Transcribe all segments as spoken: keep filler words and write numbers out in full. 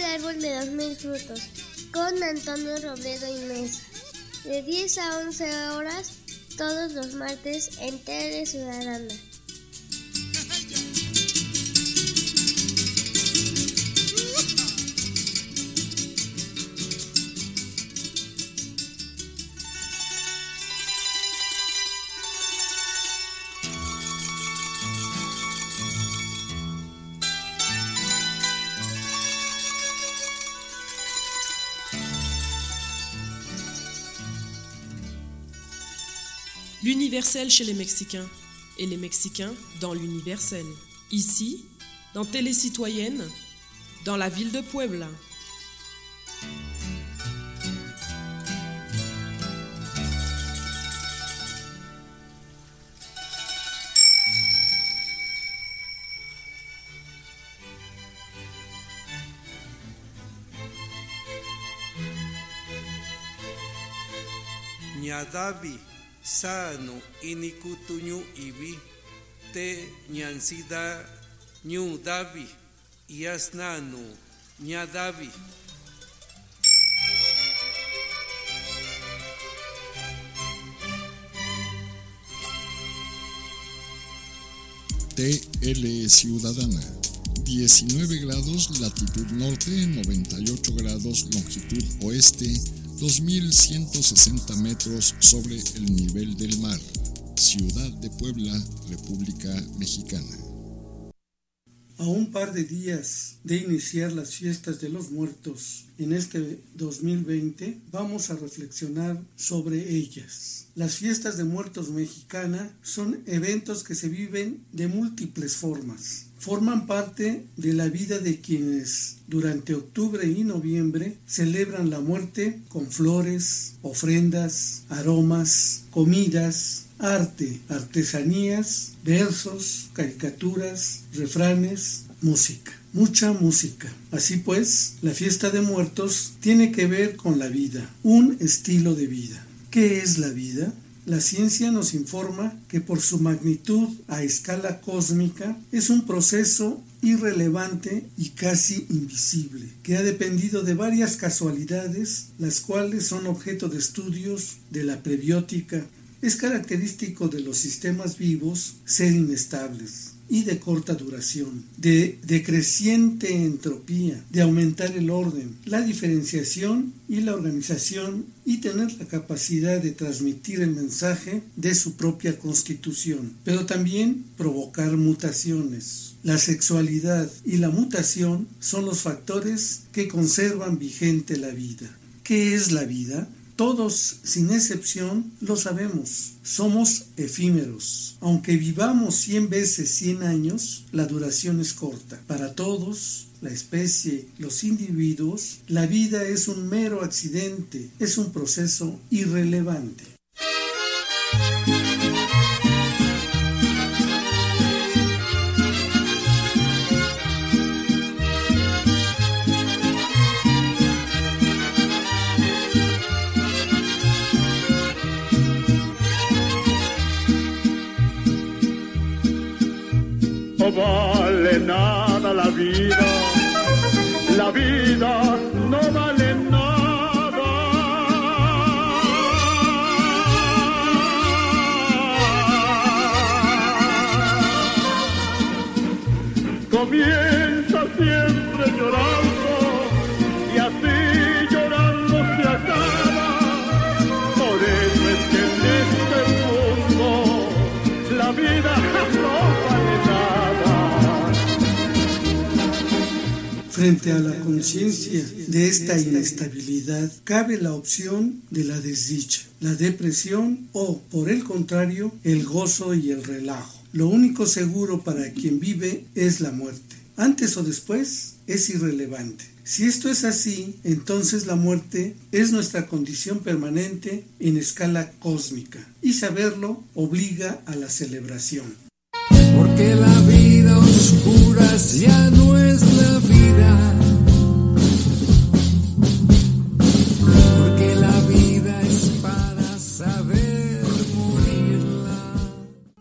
árbol de dos mil frutos, con Antonio Robledo y Mesa, de diez a once horas, todos los martes en Tele Ciudadana. L'universel chez les Mexicains et les Mexicains dans l'universel. Ici, dans Télé Citoyenne, dans la ville de Puebla. Ñadavi sano inikutuñu ibi te ñansida ñu davi yasnanu ñadavi. T L Ciudadana, diecinueve grados latitud norte, noventa y ocho grados longitud oeste, dos mil ciento sesenta metros sobre el nivel del mar. Ciudad de Puebla, República Mexicana. A un par de días de iniciar las fiestas de los muertos en este dos mil veinte, vamos a reflexionar sobre ellas. Las fiestas de muertos mexicanas son eventos que se viven de múltiples formas. Forman parte de la vida de quienes durante octubre y noviembre celebran la muerte con flores, ofrendas, aromas, comidas, arte, artesanías, versos, caricaturas, refranes, música. Mucha música. Así pues, la fiesta de muertos tiene que ver con la vida, un estilo de vida. ¿Qué es la vida? La ciencia nos informa que por su magnitud a escala cósmica es un proceso irrelevante y casi invisible, que ha dependido de varias casualidades, las cuales son objeto de estudios de la prebiótica. Es característico de los sistemas vivos ser inestables y de corta duración, de decreciente entropía, de aumentar el orden, la diferenciación y la organización y tener la capacidad de transmitir el mensaje de su propia constitución, pero también provocar mutaciones. La sexualidad y la mutación son los factores que conservan vigente la vida. ¿Qué es la vida? Todos, sin excepción, lo sabemos. Somos efímeros. Aunque vivamos cien veces cien años, la duración es corta. Para todos, la especie, los individuos, la vida es un mero accidente, es un proceso irrelevante. No vale nada la vida, la vida no vale nada. Comienza siempre llorando y así llorando se acaba. Por eso es que en este mundo la vida no vale nada. Frente a la conciencia de esta inestabilidad, cabe la opción de la desdicha, la depresión o, por el contrario, el gozo y el relajo. Lo único seguro para quien vive es la muerte. Antes o después es irrelevante. Si esto es así, entonces la muerte es nuestra condición permanente en escala cósmica, y saberlo obliga a la celebración. Porque la vida oscura ya no es la vida. Porque la vida es para saber morirla.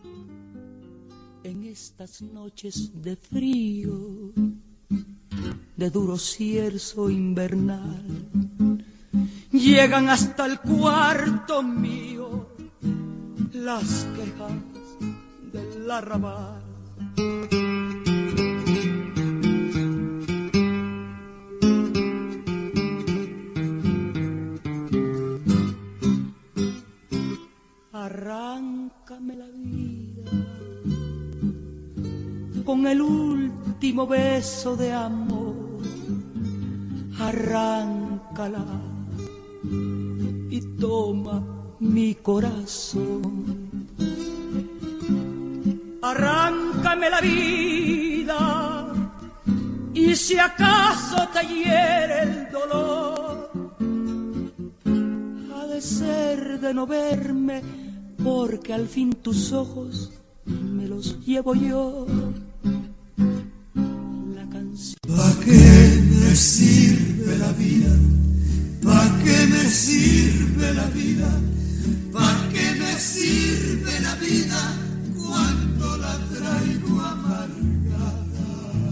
En estas noches de frío, de duro cierzo invernal. Llegan hasta el cuarto mío las quejas del arrabal. Arráncame la vida con el último beso de amor, arráncala y toma mi corazón. Arráncame la vida y si acaso te hiere el dolor, ha de ser de no verme, porque al fin tus ojos me los llevo yo. La canción. ¿Pa' qué me sirve la vida? ¿Pa' qué me sirve la vida? ¿Pa' qué me sirve la vida cuando la traigo amargada?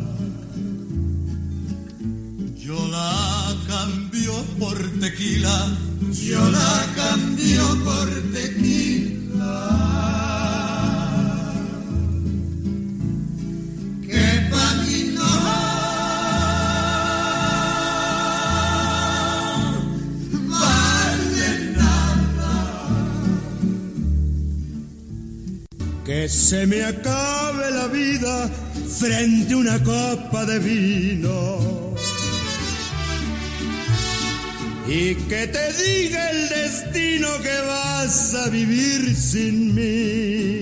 Yo la cambio por tequila, yo la cambio por tequila. Que pa' mí no vale nada. Que se me acabe la vida frente a una copa de vino y que te diga el destino que vas a vivir sin mí.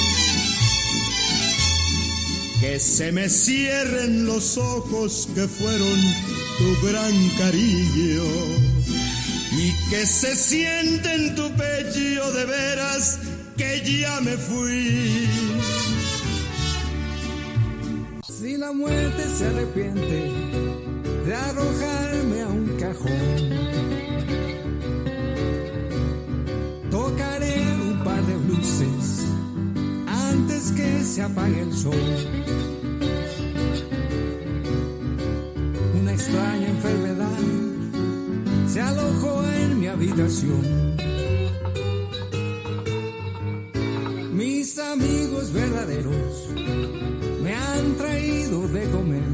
Que se me cierren los ojos que fueron tu gran cariño y que se siente en tu pecho de veras que ya me fui. Si la muerte se arrepiente de arrojarme a un cajón, tocaré un par de luces antes que se apague el sol. Una extraña enfermedad se alojó en mi habitación. Mis amigos verdaderos me han traído de comer.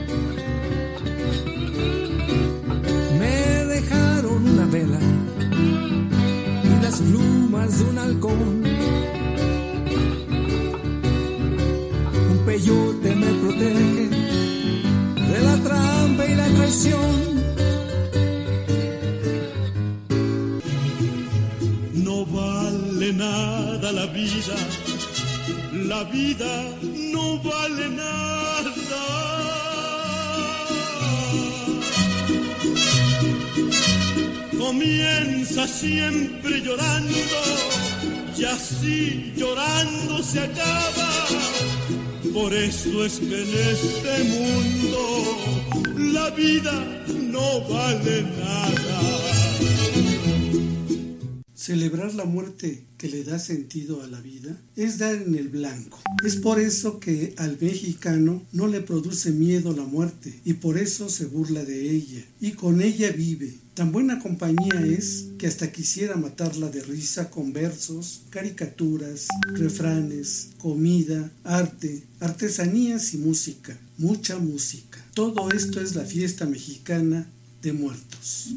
Me dejaron una vela y las plumas de un halcón. Un peyote me protege de la trampa y la traición. No vale nada la vida, la vida no vale nada. Comienza siempre llorando y así llorando se acaba. Por eso es que en este mundo la vida no vale nada. Celebrar la muerte que le da sentido a la vida es dar en el blanco. Es por eso que al mexicano no le produce miedo la muerte y por eso se burla de ella y con ella vive. Tan buena compañía es que hasta quisiera matarla de risa con versos, caricaturas, refranes, comida, arte, artesanías y música. Mucha música. Todo esto es la fiesta mexicana de muertos.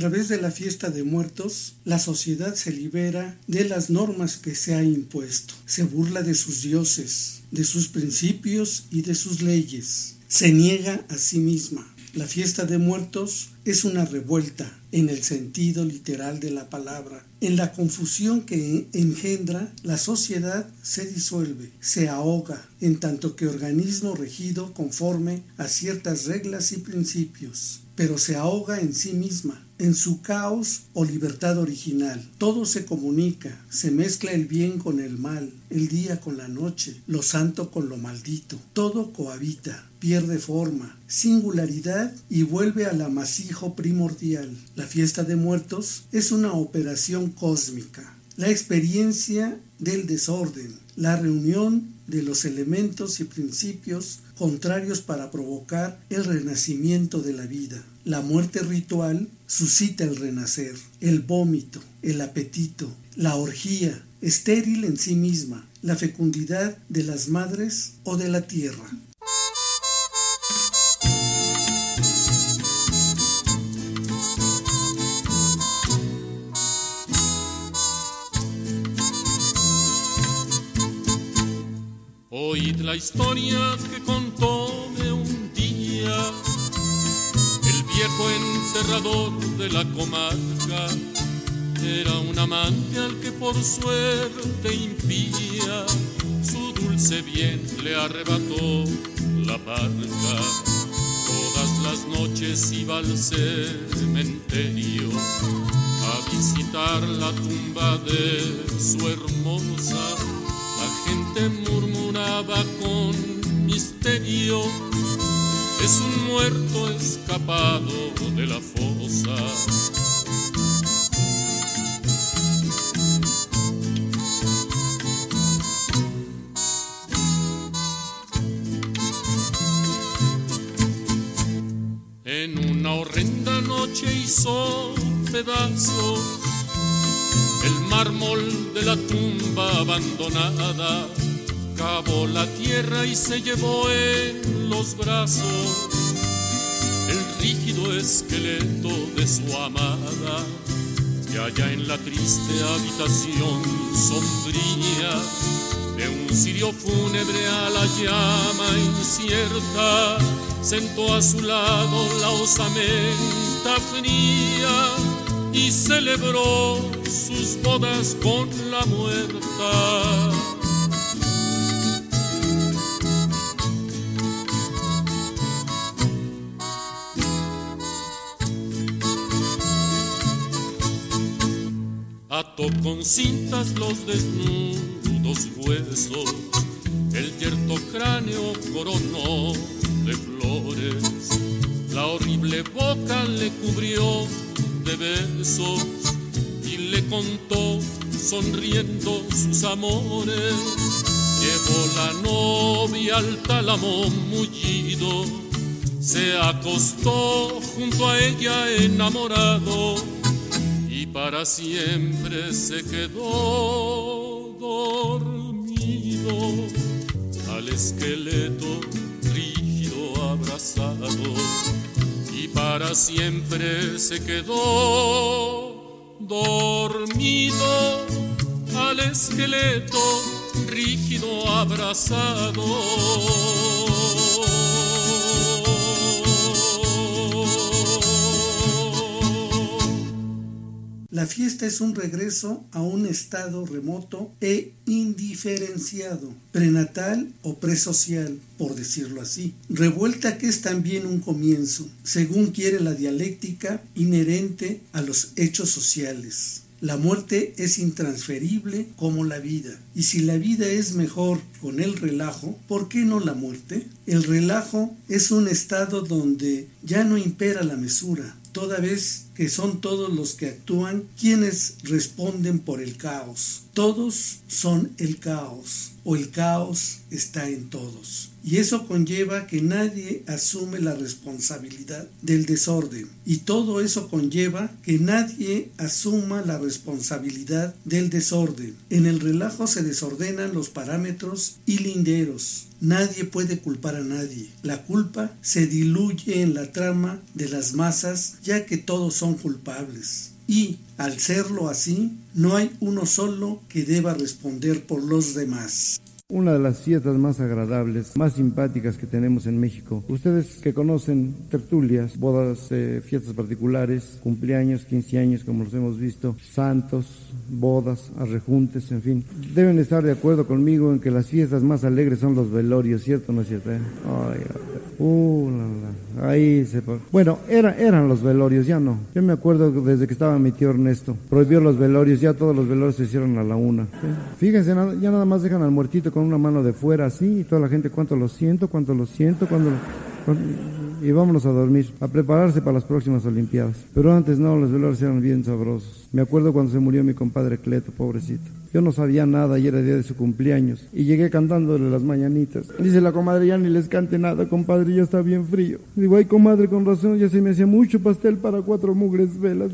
través de la fiesta de muertos, la sociedad se libera de las normas que se ha impuesto. Se burla de sus dioses, de sus principios y de sus leyes. Se niega a sí misma. La fiesta de muertos es una revuelta en el sentido literal de la palabra. En la confusión que engendra, la sociedad se disuelve, se ahoga, en tanto que organismo regido conforme a ciertas reglas y principios, pero se ahoga en sí misma, en su caos o libertad original. Todo se comunica, se mezcla el bien con el mal, el día con la noche, lo santo con lo maldito. Todo cohabita, pierde forma, singularidad y vuelve al amasijo primordial. La fiesta de muertos es una operación cósmica, la experiencia del desorden, la reunión de los elementos y principios contrarios para provocar el renacimiento de la vida. La muerte ritual suscita el renacer, el vómito, el apetito, la orgía, estéril en sí misma, la fecundidad de las madres o de la tierra. Oíd la historia que contóme un día el viejo enterrador de la comarca. Era un amante al que por suerte impía su dulce bien le arrebató la parca. Todas las noches iba al cementerio a visitar la tumba de su hermosa. La gente murmuraba con misterio: es un muerto escapado de la fosa. En una horrenda noche hizo pedazos el mármol de la tumba abandonada, cavó la tierra y se llevó en los brazos el rígido esqueleto de su amada. Y allá en la triste habitación sombría de un cirio fúnebre a la llama incierta, sentó a su lado la osamenta fría y celebró sus bodas con la muerta. Ató con cintas los desnudos huesos, el yerto cráneo coronó de flores, la horrible boca le cubrió de besos y le contó sonriendo sus amores. Llevó la novia al tálamo mullido, se acostó junto a ella enamorado y para siempre se quedó dormido al esqueleto rígido abrazado. Y para siempre se quedó dormido al esqueleto rígido abrazado. La fiesta es un regreso a un estado remoto e indiferenciado, prenatal o presocial, por decirlo así. Revuelta que es también un comienzo, según quiere la dialéctica inherente a los hechos sociales. La muerte es intransferible como la vida, y si la vida es mejor con el relajo, ¿por qué no la muerte? El relajo es un estado donde ya no impera la mesura, toda vez que son todos los que actúan quienes responden por el caos. Todos son el caos, o el caos está en todos. Y eso conlleva que nadie asume la responsabilidad del desorden. Y todo eso conlleva que nadie asuma la responsabilidad del desorden. En el relajo se desordenan los parámetros y linderos. Nadie puede culpar a nadie. La culpa se diluye en la trama de las masas, ya que todos son culpables. Y, al serlo así, no hay uno solo que deba responder por los demás. Una de las fiestas más agradables, más simpáticas que tenemos en México. Ustedes que conocen tertulias, bodas, eh, fiestas particulares, cumpleaños, quince años, como los hemos visto, santos, bodas, arrejuntes, en fin, deben estar de acuerdo conmigo en que las fiestas más alegres son los velorios, ¿cierto o no es cierto? Eh? Ay, ay, uh, la, la. Ahí se... Bueno, era, eran los velorios, ya no. Yo me acuerdo desde que estaba mi tío Ernesto, prohibió los velorios, ya todos los velorios se hicieron a la una. ¿Sí? Fíjense, ya nada más dejan al muertito con una mano de fuera así, y toda la gente, cuánto lo siento, cuánto lo siento, cuánto lo... y vámonos a dormir, a prepararse para las próximas Olimpiadas. Pero antes no, los velorios eran bien sabrosos. Me acuerdo cuando se murió mi compadre Cleto, pobrecito. Yo no sabía nada y era día de su cumpleaños, y llegué cantándole las mañanitas. Dice la comadre, ya ni les cante nada, compadre, ya está bien frío. Digo, ay, comadre, con razón, ya se me hacía mucho pastel para cuatro mugres velas.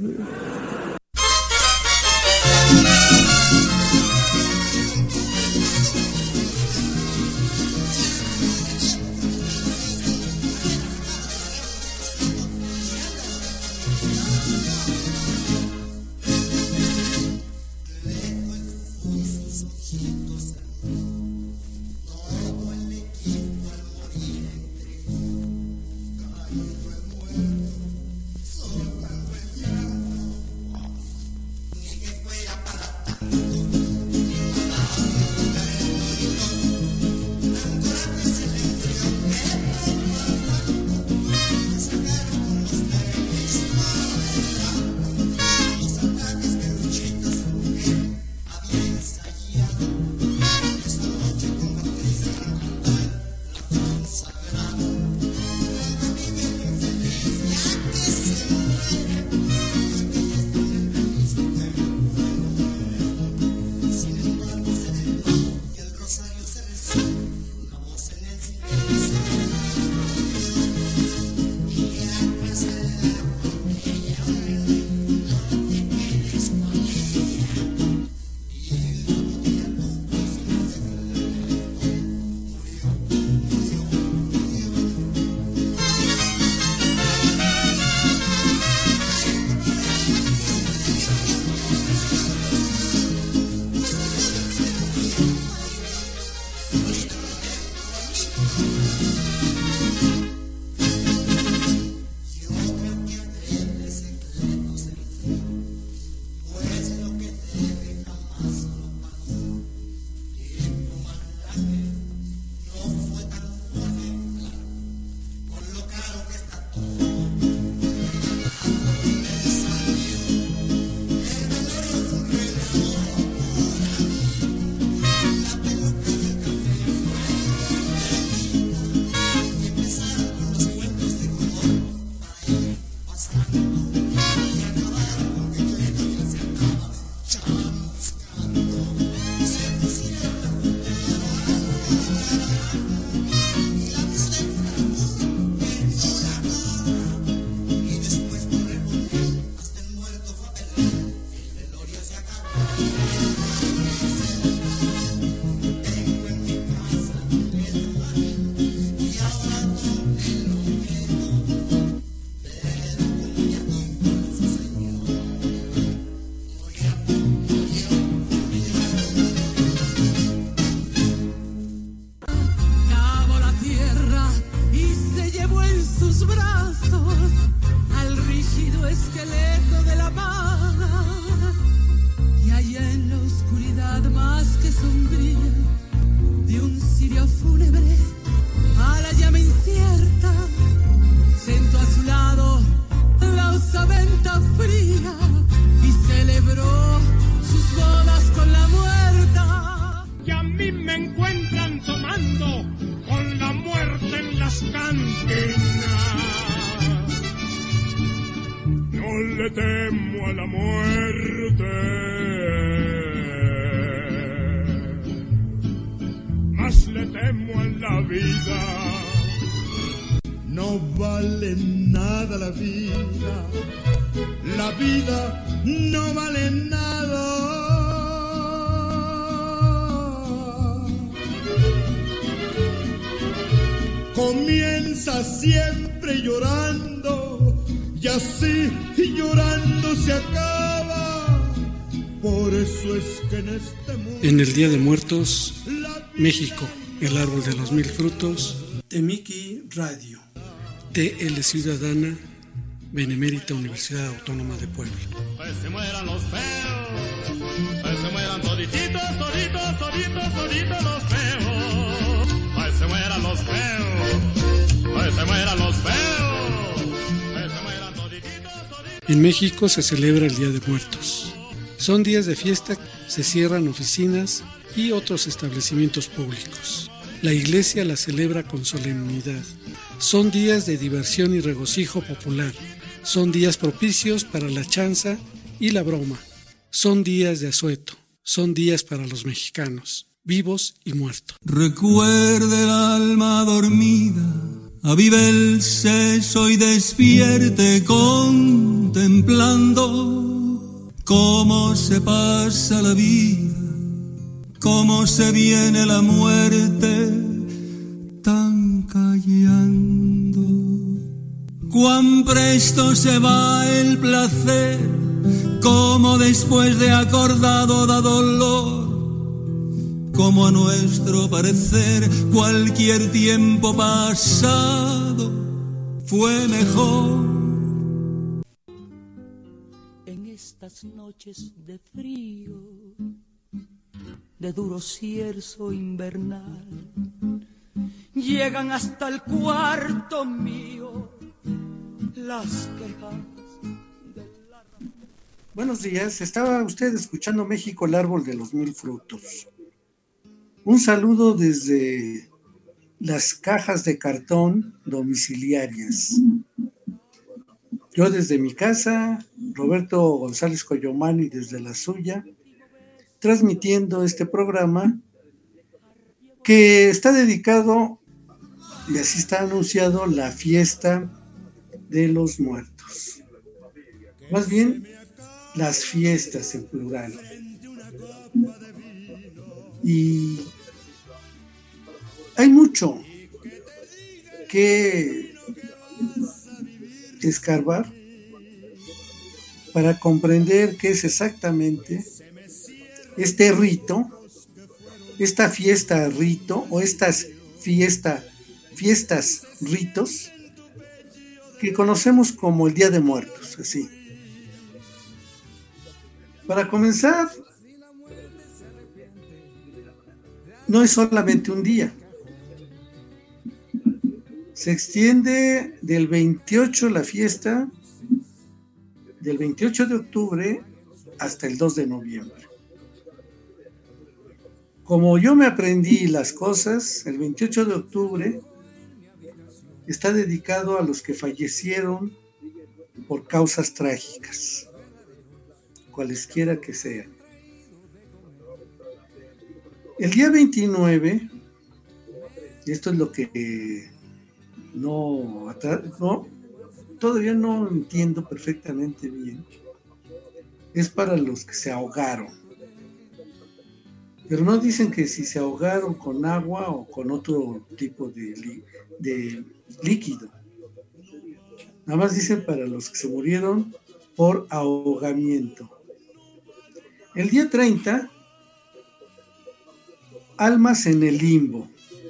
le temo a la muerte, más le temo a la vida. No vale nada la vida, la vida no vale nada. comienza siempre llorando y así llorando se acaba. Por eso es que en este mundo, en el Día de Muertos, México, el árbol de los mil frutos. Temiki Radio. T L Ciudadana, Benemérita Universidad Autónoma de Puebla. Pues se mueran los feos, pues se mueran todititos, toditos, toditos, toditos los feos. Pues se mueran los feos, pues se mueran los feos, pues se mueran todititos, toditos. En México se celebra el Día de Muertos. Son días de fiesta, se cierran oficinas y otros establecimientos públicos. La iglesia la celebra con solemnidad. Son días de diversión y regocijo popular. Son días propicios para la chanza y la broma. Son días de asueto. Son días para los mexicanos, vivos y muertos. Recuerde el alma dormida, avive el seso y despierte contemplando cómo se pasa la vida, cómo se viene la muerte, tan callando. Cuán presto se va el placer, como después de acordado da dolor, como a nuestro parecer cualquier tiempo pasado fue mejor. En estas noches de frío, de duro cierzo invernal, llegan hasta el cuarto mío las quejas. Buenos días, estaba usted escuchando México, el árbol de los mil frutos. Un saludo desde las cajas de cartón domiciliarias. Yo desde mi casa, Roberto González Coyomani desde la suya, transmitiendo este programa que está dedicado, y así está anunciado, la fiesta de los muertos. Más bien, las fiestas en plural. Y hay mucho que escarbar para comprender qué es exactamente este rito, esta fiesta rito o estas fiesta, fiestas ritos que conocemos como el Día de Muertos, así. Para comenzar, no es solamente un día. Se extiende del veintiocho la fiesta, del veintiocho de octubre hasta el dos de noviembre. Como yo me aprendí las cosas, el veintiocho de octubre está dedicado a los que fallecieron por causas trágicas, cualesquiera que sean. El día veintinueve, y esto es lo que no, no, todavía no entiendo perfectamente bien, es para los que se ahogaron. Pero no dicen que si se ahogaron con agua o con otro tipo de, de líquido. Nada más dicen para los que se murieron por ahogamiento. El día treinta, almas en el limbo.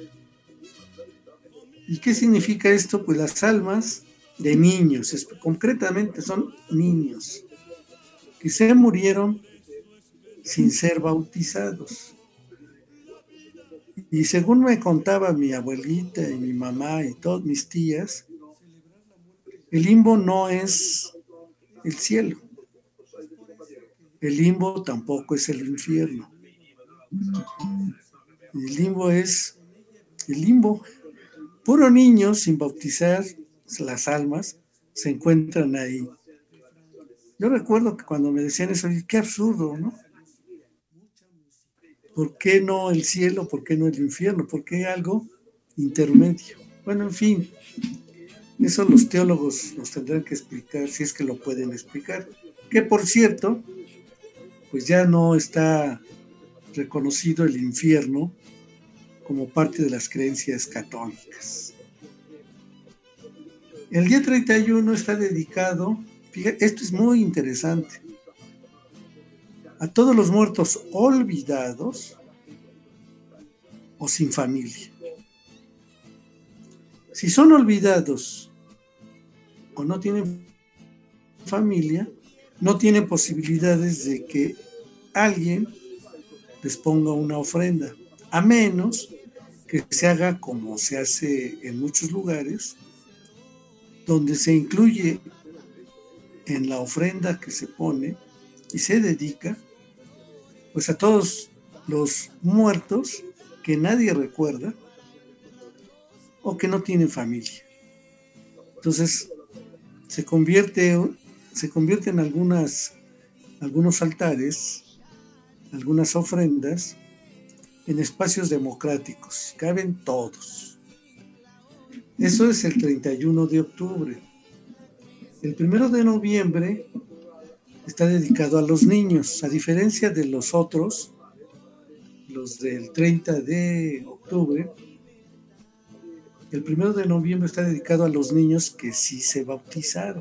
¿Y qué significa esto? Pues las almas de niños, concretamente son niños, que se murieron sin ser bautizados. Y según me contaba mi abuelita y mi mamá y todas mis tías, el limbo no es el cielo. El limbo tampoco es el infierno. El limbo es el limbo. Puro niño sin bautizar, las almas se encuentran ahí. Yo recuerdo que cuando me decían eso, qué absurdo, ¿no? ¿Por qué no el cielo? ¿Por qué no el infierno? ¿Por qué algo intermedio? Bueno, en fin, eso los teólogos nos tendrán que explicar, si es que lo pueden explicar. Que por cierto, pues ya no está reconocido el infierno como parte de las creencias católicas. El día treinta y uno está dedicado, fíjate, esto es muy interesante, a todos los muertos olvidados o sin familia. Si son olvidados o no tienen familia, no tienen posibilidades de que alguien les ponga una ofrenda, a menos que se haga como se hace en muchos lugares, donde se incluye en la ofrenda que se pone y se dedica, pues a todos los muertos que nadie recuerda o que no tienen familia. Entonces se convierte, se convierte en algunas, algunos altares, algunas ofrendas, en espacios democráticos, caben todos. Eso es el treinta y uno de octubre. El primero de noviembre está dedicado a los niños, a diferencia de los otros, los del treinta de octubre. El primero de noviembre está dedicado a los niños que sí se bautizaron,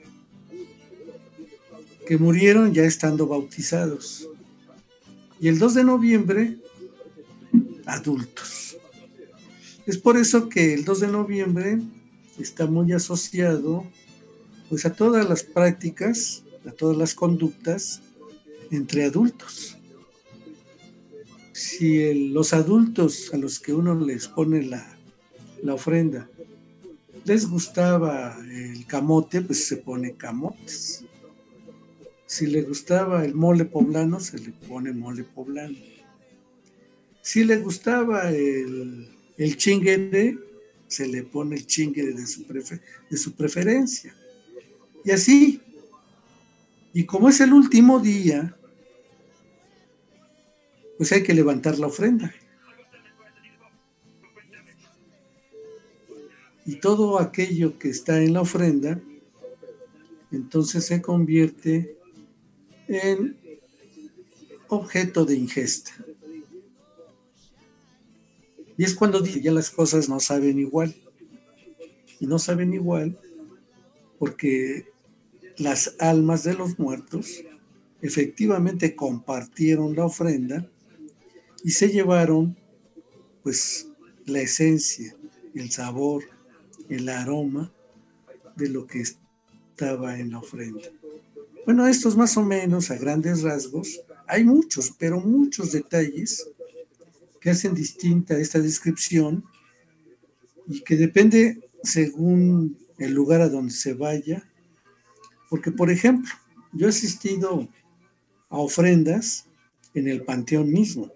que murieron ya estando bautizados. Y el dos de noviembre, adultos. Es por eso que el dos de noviembre está muy asociado pues a todas las prácticas, a todas las conductas entre adultos. Si el, los adultos a los que uno les pone la, la ofrenda les gustaba el camote, pues se pone camotes. Si le gustaba el mole poblano, se le pone mole poblano. Si le gustaba el, el chinguere, se le pone el chinguere de su, prefer, de su preferencia. Y así. Y como es el último día, pues hay que levantar la ofrenda. Y todo aquello que está en la ofrenda, entonces se convierte en objeto de ingesta. Y es cuando ya las cosas no saben igual. Y no saben igual porque las almas de los muertos efectivamente compartieron la ofrenda y se llevaron pues la esencia, el sabor, el aroma de lo que estaba en la ofrenda. Bueno, estos más o menos a grandes rasgos, hay muchos, pero muchos detalles que hacen distinta esta descripción y que depende según el lugar a donde se vaya, porque por ejemplo, yo he asistido a ofrendas en el panteón mismo.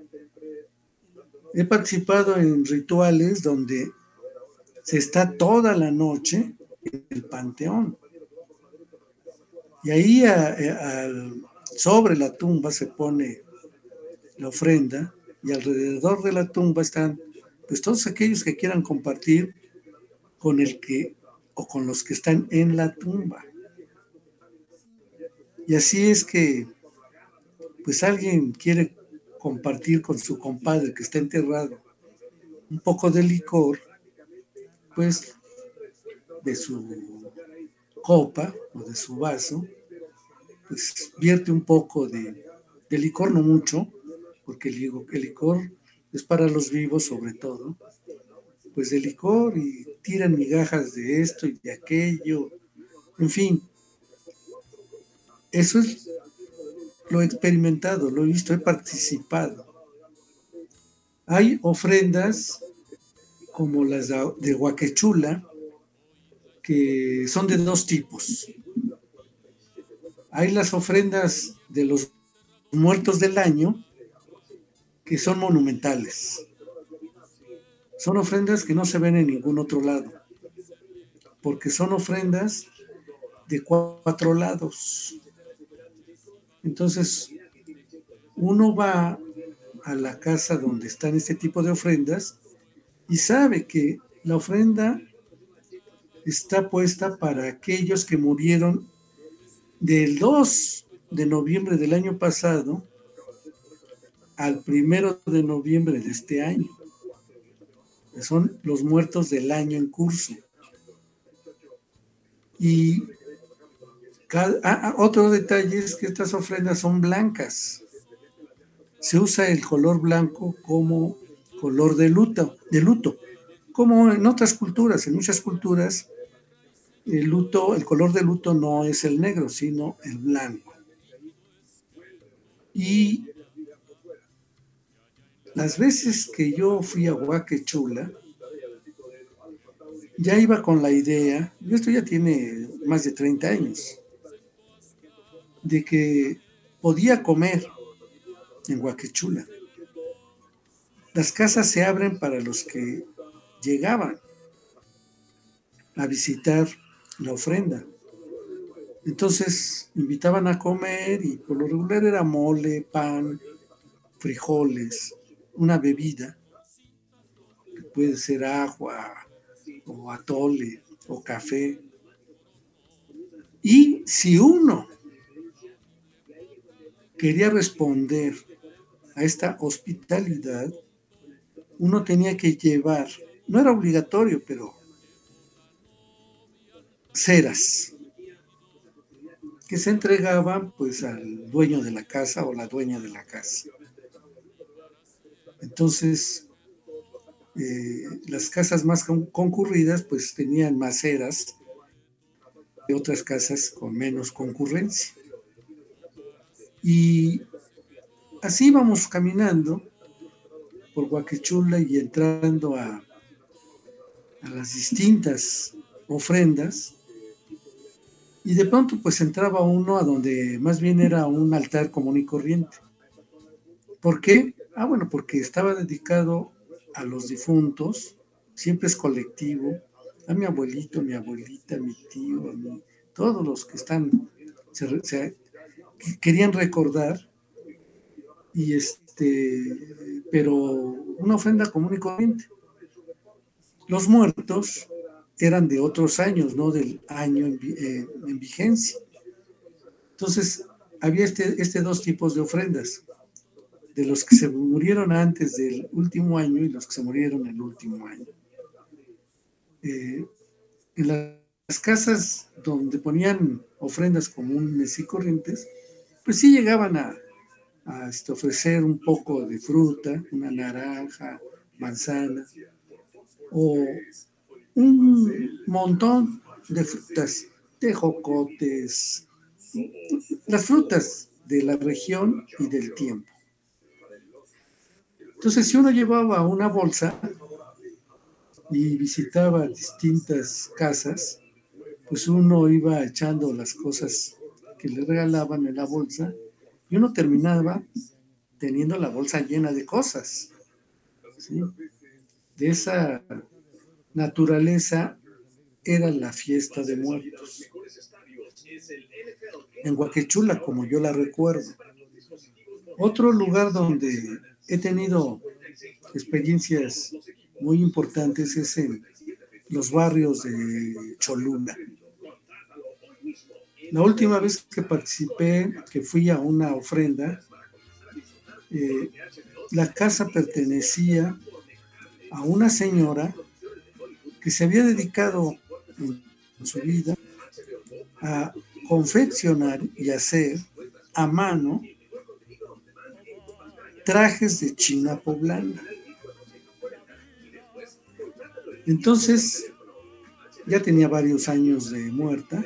He participado en rituales donde se está toda la noche en el panteón. Y ahí a, a, sobre la tumba se pone la ofrenda y alrededor de la tumba están pues todos aquellos que quieran compartir con el que o con los que están en la tumba. Y así es que pues alguien quiere compartir con su compadre que está enterrado un poco de licor, pues de su copa o de su vaso, pues vierte un poco de, de licor, no mucho, porque el, el licor es para los vivos sobre todo, pues de licor y tiran migajas de esto y de aquello, en fin. Eso es, lo he experimentado, lo he visto, he participado. Hay ofrendas como las de Huaquechula, que son de dos tipos. Hay las ofrendas de los muertos del año, que son monumentales. Son ofrendas que no se ven en ningún otro lado, porque son ofrendas de cuatro lados. Entonces, uno va a la casa donde están este tipo de ofrendas y sabe que la ofrenda está puesta para aquellos que murieron del dos de noviembre del año pasado al primero de noviembre de este año. Son los muertos del año en curso. Y cada, ah, otro detalle es que estas ofrendas son blancas. Se usa el color blanco como color de luto, de luto, como en otras culturas. En muchas culturas el luto, el color de luto no es el negro, sino el blanco. Y las veces que yo fui a Huaquechula, ya iba con la idea, y esto ya tiene más de treinta años, de que podía comer en Huaquechula. Las casas se abren para los que llegaban a visitar la ofrenda. Entonces invitaban a comer y por lo regular era mole, pan, frijoles, una bebida, que puede ser agua o atole o café. Y si uno quería responder a esta hospitalidad, uno tenía que llevar, no era obligatorio, pero ceras que se entregaban pues al dueño de la casa o la dueña de la casa. Entonces, eh, las casas más con- concurridas pues tenían más ceras que otras casas con menos concurrencia. Y así íbamos caminando por Huaquechula y entrando a, a las distintas ofrendas, y de pronto pues entraba uno a donde más bien era un altar común y corriente. ¿Por qué? Ah, bueno, porque estaba dedicado a los difuntos, siempre es colectivo, a mi abuelito, mi abuelita, mi tío, a mi, todos los que están, se, se, que querían recordar, y este, pero una ofrenda común y corriente. Los muertos eran de otros años, no del año en, eh, en vigencia. Entonces, había este, este dos tipos de ofrendas, de los que se murieron antes del último año y los que se murieron el último año. Eh, en las casas donde ponían ofrendas comunes y corrientes, pues sí llegaban a, a este, ofrecer un poco de fruta, una naranja, manzana, o un montón de frutas, tejocotes, las frutas de la región y del tiempo. Entonces, si uno llevaba una bolsa y visitaba distintas casas, pues uno iba echando las cosas que le regalaban en la bolsa y uno terminaba teniendo la bolsa llena de cosas, ¿sí? De esa naturaleza era la fiesta de muertos. En Huaquechula, como yo la recuerdo. Otro lugar donde he tenido experiencias muy importantes es en los barrios de Cholula. La última vez que participé, que fui a una ofrenda, eh, la casa pertenecía a una señora que se había dedicado en, en su vida a confeccionar y hacer a mano trajes de China poblana. Entonces, ya tenía varios años de muerta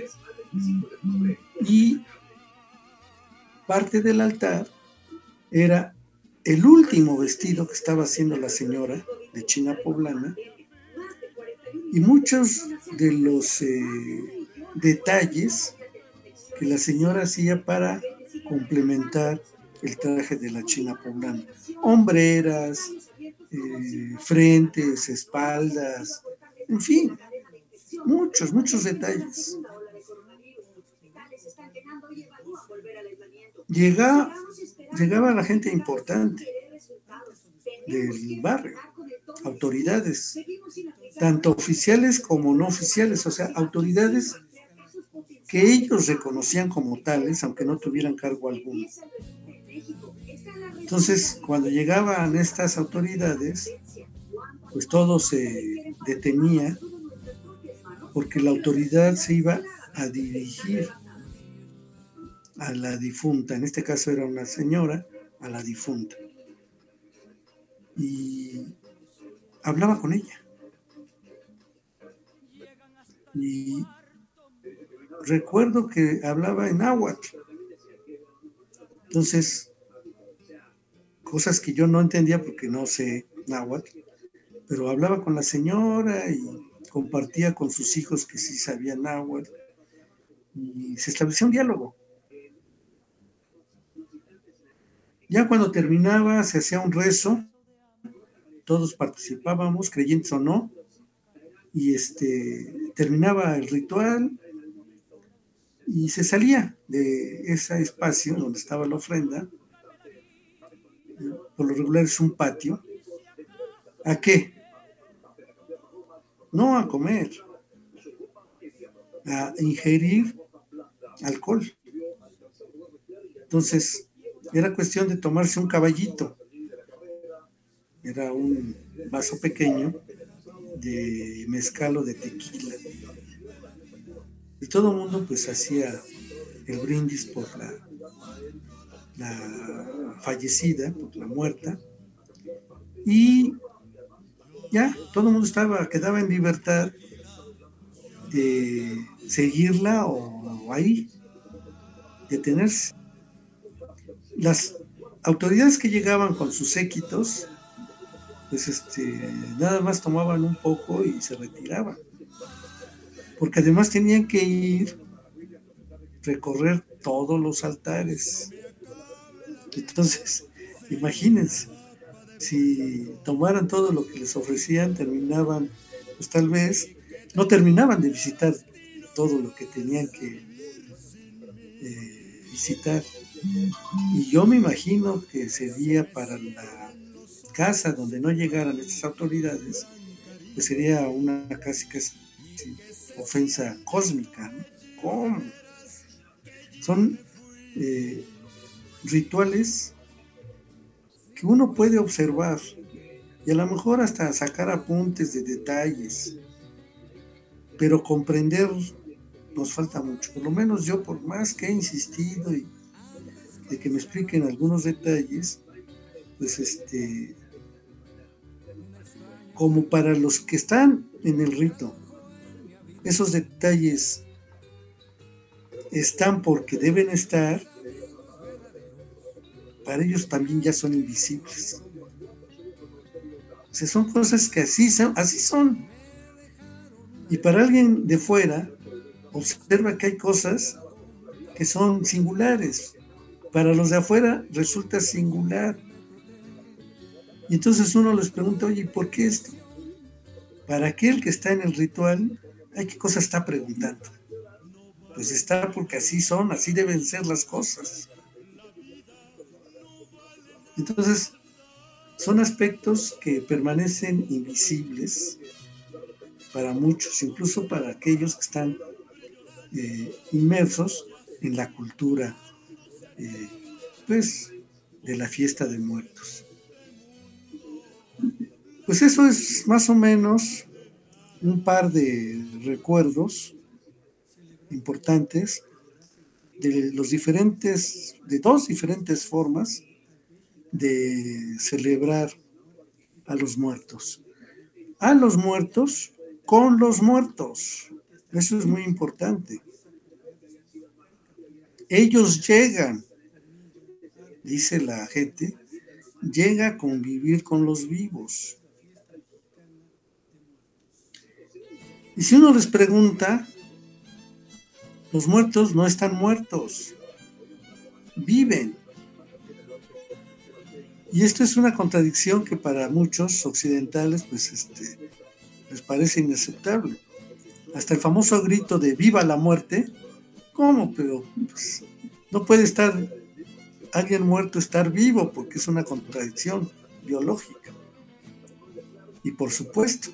y parte del altar era el último vestido que estaba haciendo la señora de China poblana y muchos de los eh, detalles que la señora hacía para complementar el traje de la China poblana. Hombreras, eh, frentes, espaldas, en fin, muchos, muchos detalles. Llega, llegaba la gente importante del barrio, autoridades, tanto oficiales como no oficiales, o sea, autoridades que ellos reconocían como tales, aunque no tuvieran cargo alguno. Entonces, cuando llegaban estas autoridades, pues todo se detenía, porque la autoridad se iba a dirigir a la difunta, en este caso era una señora, a la difunta, y hablaba con ella. Y recuerdo que hablaba en náhuatl. Entonces, cosas que yo no entendía porque no sé náhuatl, pero hablaba con la señora y compartía con sus hijos que sí sabían náhuatl, y se estableció un diálogo. Ya cuando terminaba, se hacía un rezo, todos participábamos, creyentes o no, y este, terminaba el ritual y se salía de ese espacio donde estaba la ofrenda. Por lo regular es un patio. ¿A qué? No a comer, a ingerir alcohol. Entonces, era cuestión de tomarse un caballito. Era un vaso pequeño de mezcal o de tequila. Y todo el mundo pues hacía el brindis por la, la fallecida, por la muerta. Y ya, todo el mundo estaba, quedaba en libertad de seguirla o, o ahí, detenerse. Las autoridades que llegaban con sus séquitos, pues este, nada más tomaban un poco y se retiraban, porque además tenían que ir, recorrer todos los altares. Entonces, imagínense, si tomaran todo lo que les ofrecían, terminaban, pues tal vez, no terminaban de visitar todo lo que tenían que eh, visitar. Y yo me imagino que sería para la casa donde no llegaran estas autoridades, pues sería una casi casi ofensa cósmica, ¿no? ¿Cómo? Son eh, rituales que uno puede observar y a lo mejor hasta sacar apuntes de detalles, pero comprender nos falta mucho. Por lo menos yo, por más que he insistido y de que me expliquen algunos detalles, pues este, como para los que están en el rito, esos detalles están porque deben estar, para ellos también ya son invisibles. O sea, son cosas que así son, así son. Y para alguien de fuera, observa que hay cosas que son singulares. Para los de afuera resulta singular. Y entonces uno les pregunta, oye, ¿por qué esto? Para aquel que está en el ritual, ¿ay, qué cosa está preguntando? Pues está porque así son, así deben ser las cosas. Entonces, son aspectos que permanecen invisibles para muchos, incluso para aquellos que están eh, inmersos en la cultura eh, pues, de la fiesta de muertos. Pues eso es más o menos un par de recuerdos importantes de los diferentes, de dos diferentes formas de celebrar a los muertos. A los muertos con los muertos. Eso es muy importante. Ellos llegan, dice la gente, llega a convivir con los vivos. Y si uno les pregunta, los muertos no están muertos, viven. Y esto es una contradicción que para muchos occidentales pues este, les parece inaceptable. Hasta el famoso grito de ¡viva la muerte! ¿Cómo? Pero pues, no puede estar alguien muerto estar vivo, porque es una contradicción biológica. Y por supuesto.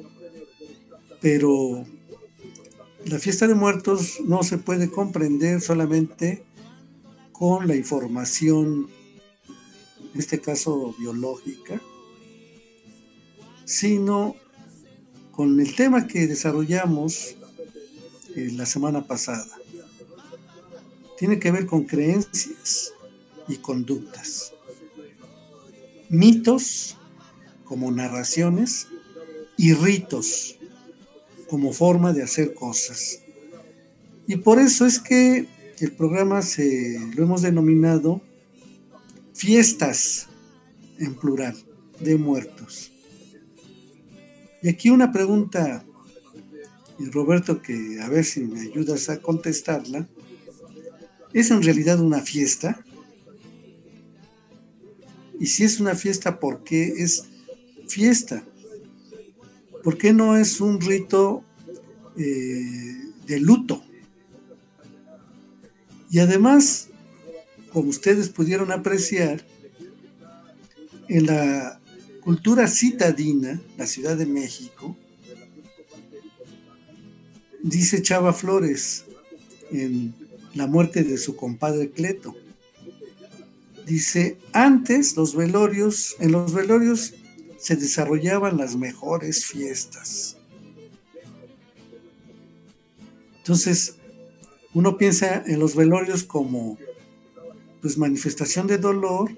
Pero la fiesta de muertos no se puede comprender solamente con la información, en este caso biológica, sino con el tema que desarrollamos eh, la semana pasada. Tiene que ver con creencias y conductas. Mitos como narraciones y ritos como forma de hacer cosas. Y por eso es que el programa se lo hemos denominado Fiestas en plural de muertos. Y aquí una pregunta, y Roberto, que a ver si me ayudas a contestarla. ¿Es en realidad una fiesta? Y si es una fiesta, ¿por qué es fiesta? ¿Por qué no es un rito eh, de luto? Y además, como ustedes pudieron apreciar, en la cultura citadina, la Ciudad de México, dice Chava Flores en La muerte de su compadre Cleto. Dice, antes los velorios, en los velorios se desarrollaban las mejores fiestas. Entonces, uno piensa en los velorios como pues manifestación de dolor,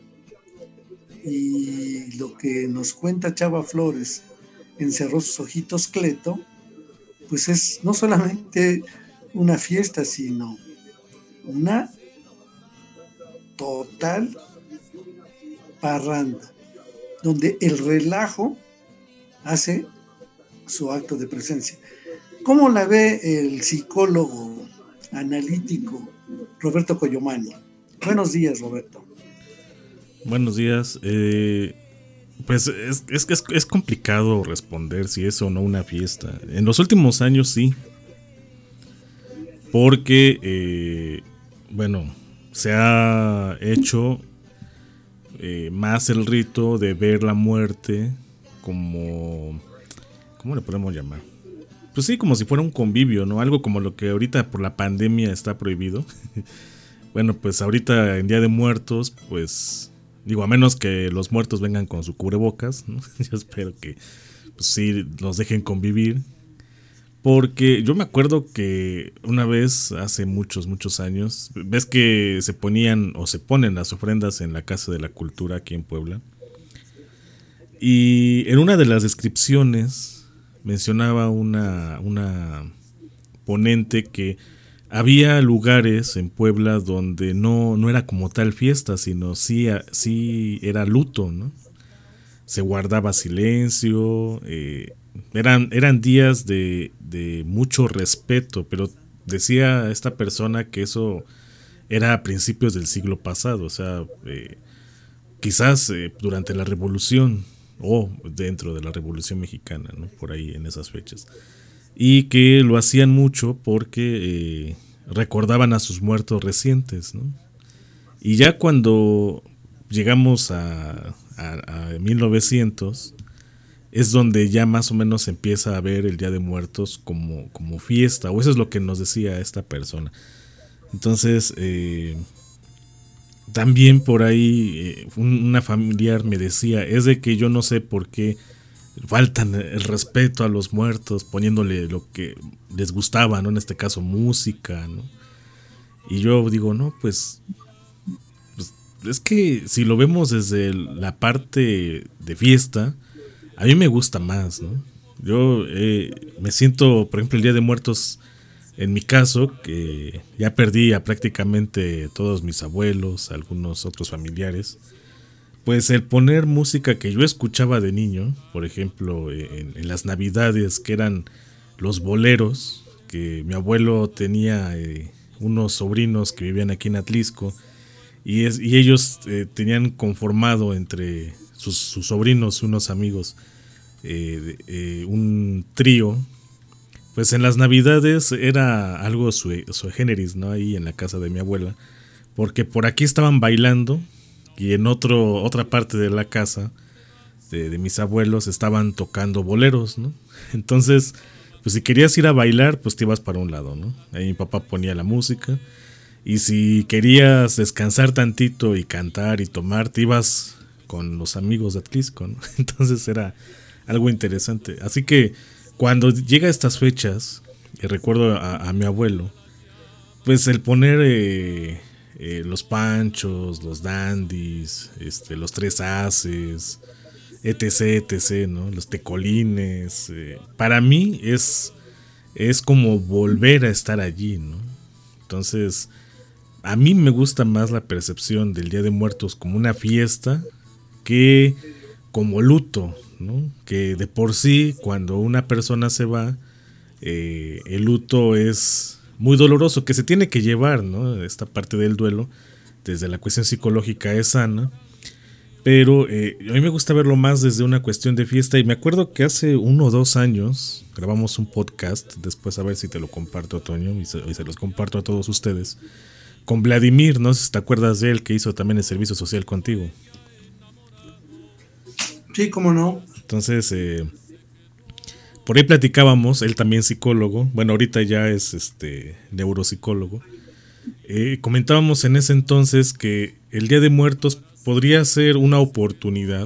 y lo que nos cuenta Chava Flores en Cerró sus ojitos Cleto, pues es no solamente una fiesta, sino una total parranda, donde el relajo hace su acto de presencia. ¿Cómo la ve el psicólogo analítico Roberto Coyomani? Buenos días, Roberto. Buenos días. Eh, pues es, es, es, es complicado responder si es o no una fiesta. En los últimos años sí. Porque, eh, bueno, se ha hecho eh, más el rito de ver la muerte como... ¿Cómo le podemos llamar? Pues sí, como si fuera un convivio, ¿no? Algo como lo que ahorita por la pandemia está prohibido. Bueno, pues ahorita en Día de Muertos, pues digo, a menos que los muertos vengan con su cubrebocas, ¿no? Yo espero que pues sí nos dejen convivir. Porque yo me acuerdo que una vez, hace muchos, muchos años, ves que se ponían o se ponen las ofrendas en la Casa de la Cultura aquí en Puebla. Y en una de las descripciones mencionaba una, una ponente que había lugares en Puebla donde no, no era como tal fiesta, sino sí, sí era luto, ¿no? Se guardaba silencio, eh, eran, eran días de, de mucho respeto, pero decía esta persona que eso era a principios del siglo pasado, o sea, eh, quizás eh, durante la Revolución o dentro de la Revolución Mexicana, ¿no? Por ahí en esas fechas. Y que lo hacían mucho porque eh, recordaban a sus muertos recientes, ¿no? Y ya cuando llegamos a, a, a mil novecientos es donde ya más o menos se empieza a ver el Día de Muertos como, como fiesta, o eso es lo que nos decía esta persona. Entonces, eh, también por ahí eh, una familiar me decía, es de que yo no sé por qué faltan el respeto a los muertos, poniéndole lo que les gustaba, ¿no? En este caso música, ¿no? Y yo digo, no, pues, pues es que si lo vemos desde la parte de fiesta, a mí me gusta más, ¿no? Yo eh, me siento, por ejemplo, el Día de Muertos, en mi caso, que ya perdí a prácticamente todos mis abuelos, algunos otros familiares. Pues el poner música que yo escuchaba de niño, por ejemplo, en, en las navidades, que eran los boleros, que mi abuelo tenía eh, unos sobrinos que vivían aquí en Atlisco, y, es, y ellos eh, tenían conformado entre sus, sus sobrinos, unos amigos, eh, eh, un trío. Pues en las navidades era algo sui, sui generis, ¿no? Ahí en la casa de mi abuela, porque por aquí estaban bailando, y en otro, otra parte de la casa de, de mis abuelos estaban tocando boleros, ¿no? Entonces, pues si querías ir a bailar, pues te ibas para un lado, ¿no? Ahí mi papá ponía la música. Y si querías descansar tantito y cantar y tomar, te ibas con los amigos de Atlisco, ¿no? Entonces era algo interesante. Así que cuando llega estas fechas, y recuerdo a, a mi abuelo, pues el poner eh, eh, los panchos, los dandis, este, los tres haces, etc, etc, ¿no? Los tecolines, eh, para mí es, es como volver a estar allí, ¿no? Entonces, a mí me gusta más la percepción del Día de Muertos como una fiesta que como luto, ¿no? Que de por sí, cuando una persona se va, eh, el luto es muy doloroso, que se tiene que llevar, ¿no? Esta parte del duelo, desde la cuestión psicológica es sana, pero eh, a mí me gusta verlo más desde una cuestión de fiesta. Y me acuerdo que hace uno o dos años grabamos un podcast, después a ver si te lo comparto, Toño, y se, y se los comparto a todos ustedes, con Vladimir, no sé si te acuerdas de él, que hizo también el servicio social contigo. Sí, cómo no. Entonces, eh, por ahí platicábamos, él también psicólogo, bueno, ahorita ya es este neuropsicólogo. Eh, comentábamos en ese entonces que el Día de Muertos podría ser una oportunidad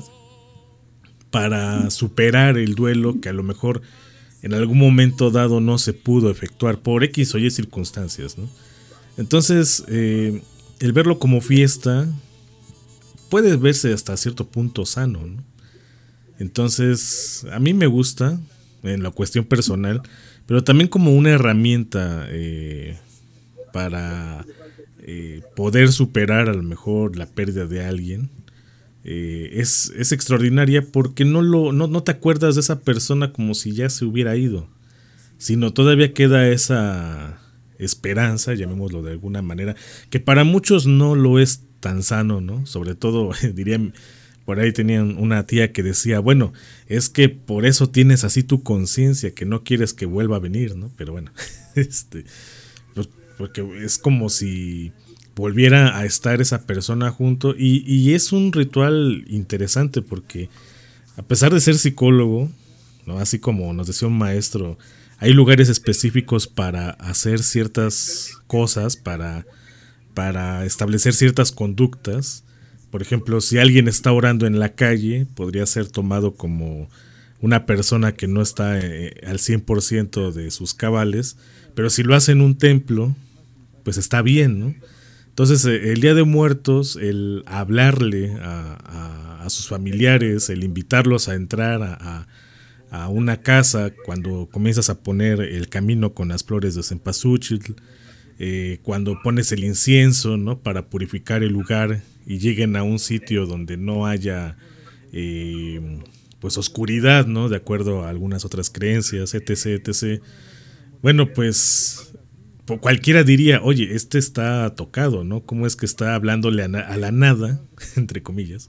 para superar el duelo que a lo mejor en algún momento dado no se pudo efectuar por X o Y circunstancias, ¿no? Entonces, eh, el verlo como fiesta puede verse hasta cierto punto sano, ¿no? Entonces, a mí me gusta en la cuestión personal, pero también como una herramienta eh, para eh, poder superar a lo mejor la pérdida de alguien. Eh, es, es extraordinaria porque no, lo, no, no te acuerdas de esa persona como si ya se hubiera ido, sino todavía queda esa esperanza, llamémoslo de alguna manera, que para muchos no lo es tan sano, ¿no? Sobre todo, dirían, por ahí tenían una tía que decía, bueno, es que por eso tienes así tu conciencia, que no quieres que vuelva a venir, ¿no? Pero bueno, este, pues, porque es como si volviera a estar esa persona junto, y, y es un ritual interesante porque a pesar de ser psicólogo, ¿no? Así como nos decía un maestro, hay lugares específicos para hacer ciertas cosas, para, para establecer ciertas conductas. Por ejemplo, si alguien está orando en la calle, podría ser tomado como una persona que no está eh, al cien por ciento de sus cabales, pero si lo hace en un templo, pues está bien, ¿no? Entonces, eh, el Día de Muertos, el hablarle a, a, a sus familiares, el invitarlos a entrar a, a a una casa cuando comienzas a poner el camino con las flores de cempasúchil, eh, cuando pones el incienso, ¿no? Para purificar el lugar y lleguen a un sitio donde no haya eh, pues oscuridad, ¿no? De acuerdo a algunas otras creencias, etc, etcétera. Bueno, pues cualquiera diría, oye, este está tocado, ¿no? ¿Cómo es que está hablándole a, na- a la nada, entre comillas?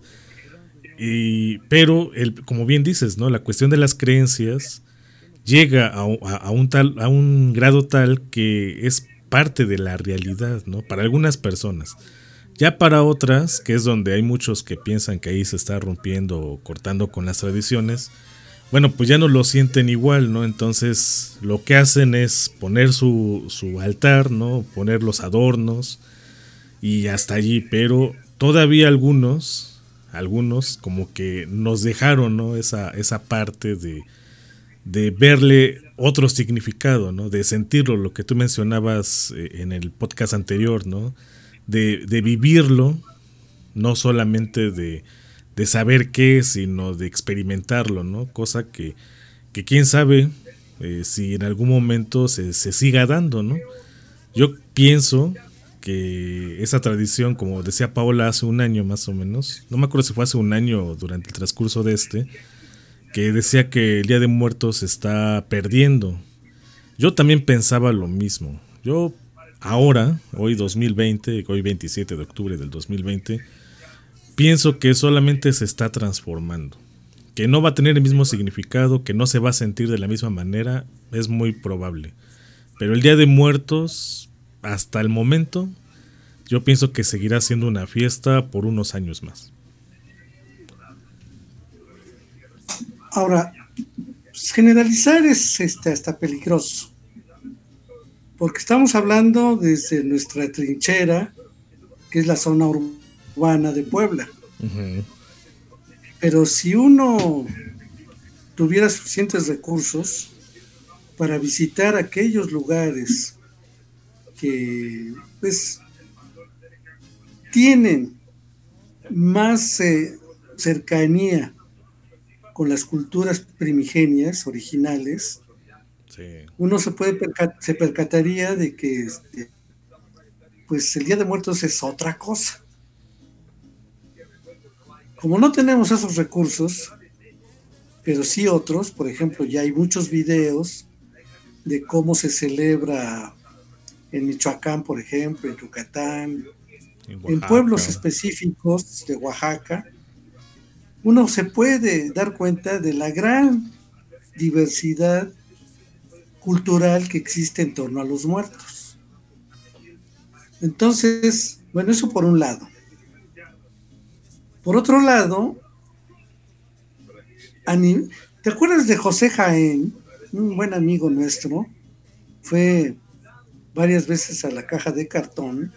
Y, pero, el, como bien dices, ¿no? La cuestión de las creencias llega a, a, a, un tal, a un grado tal que es parte de la realidad, ¿no? Para algunas personas. Ya para otras, que es donde hay muchos que piensan que ahí se está rompiendo o cortando con las tradiciones, bueno, pues ya no lo sienten igual, ¿no? Entonces lo que hacen es poner su, su altar, ¿no? Poner los adornos y hasta allí, pero todavía algunos... algunos como que nos dejaron, ¿no? esa, esa parte de, de verle otro significado, ¿no? De sentirlo, lo que tú mencionabas en el podcast anterior, ¿no? De, de vivirlo, no solamente de, de saber qué, sino de experimentarlo, ¿no? Cosa que, que quién sabe eh, si en algún momento se, se siga dando, ¿no? Yo pienso que esa tradición, como decía Paola hace un año más o menos, no me acuerdo si fue hace un año o durante el transcurso de este, que decía que el Día de Muertos se está perdiendo. Yo también pensaba lo mismo. Yo ahora, hoy dos mil veinte, hoy veintisiete de octubre del dos mil veinte, pienso que solamente se está transformando, que no va a tener el mismo significado, que no se va a sentir de la misma manera, es muy probable. Pero el Día de Muertos, hasta el momento, yo pienso que seguirá siendo una fiesta por unos años más. Ahora, generalizar es este, hasta peligroso, porque estamos hablando desde nuestra trinchera, que es la zona urbana de Puebla. Uh-huh. Pero si uno tuviera suficientes recursos, para visitar aquellos lugares que pues tienen más eh, cercanía con las culturas primigenias, originales, sí. Uno se puede percat- se percataría de que este, pues el Día de Muertos es otra cosa. Como no tenemos esos recursos, pero sí otros, por ejemplo, ya hay muchos videos de cómo se celebra en Michoacán, por ejemplo, en Yucatán, en, en pueblos específicos de Oaxaca. Uno se puede dar cuenta de la gran diversidad cultural que existe en torno a los muertos. Entonces, bueno, eso por un lado. Por otro lado, ¿te acuerdas de José Jaén? Un buen amigo nuestro, fue varias veces a la Caja de Cartón.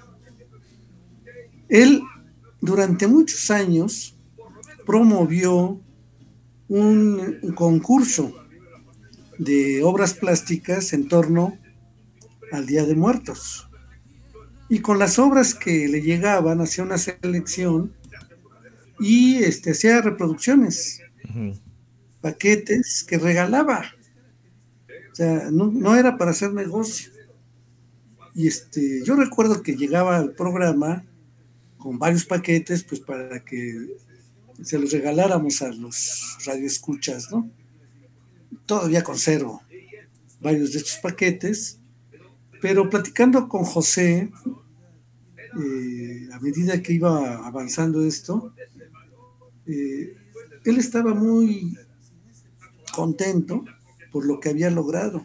Él, durante muchos años, promovió un, un concurso de obras plásticas en torno al Día de Muertos. Y con las obras que le llegaban, hacía una selección y este, hacía reproducciones, uh-huh. paquetes que regalaba. O sea, no, no era para hacer negocio. Y este, yo recuerdo que llegaba al programa con varios paquetes, pues para que se los regaláramos a los radioescuchas, ¿no? Todavía conservo varios de estos paquetes, pero platicando con José, eh, a medida que iba avanzando esto, eh, él estaba muy contento por lo que había logrado.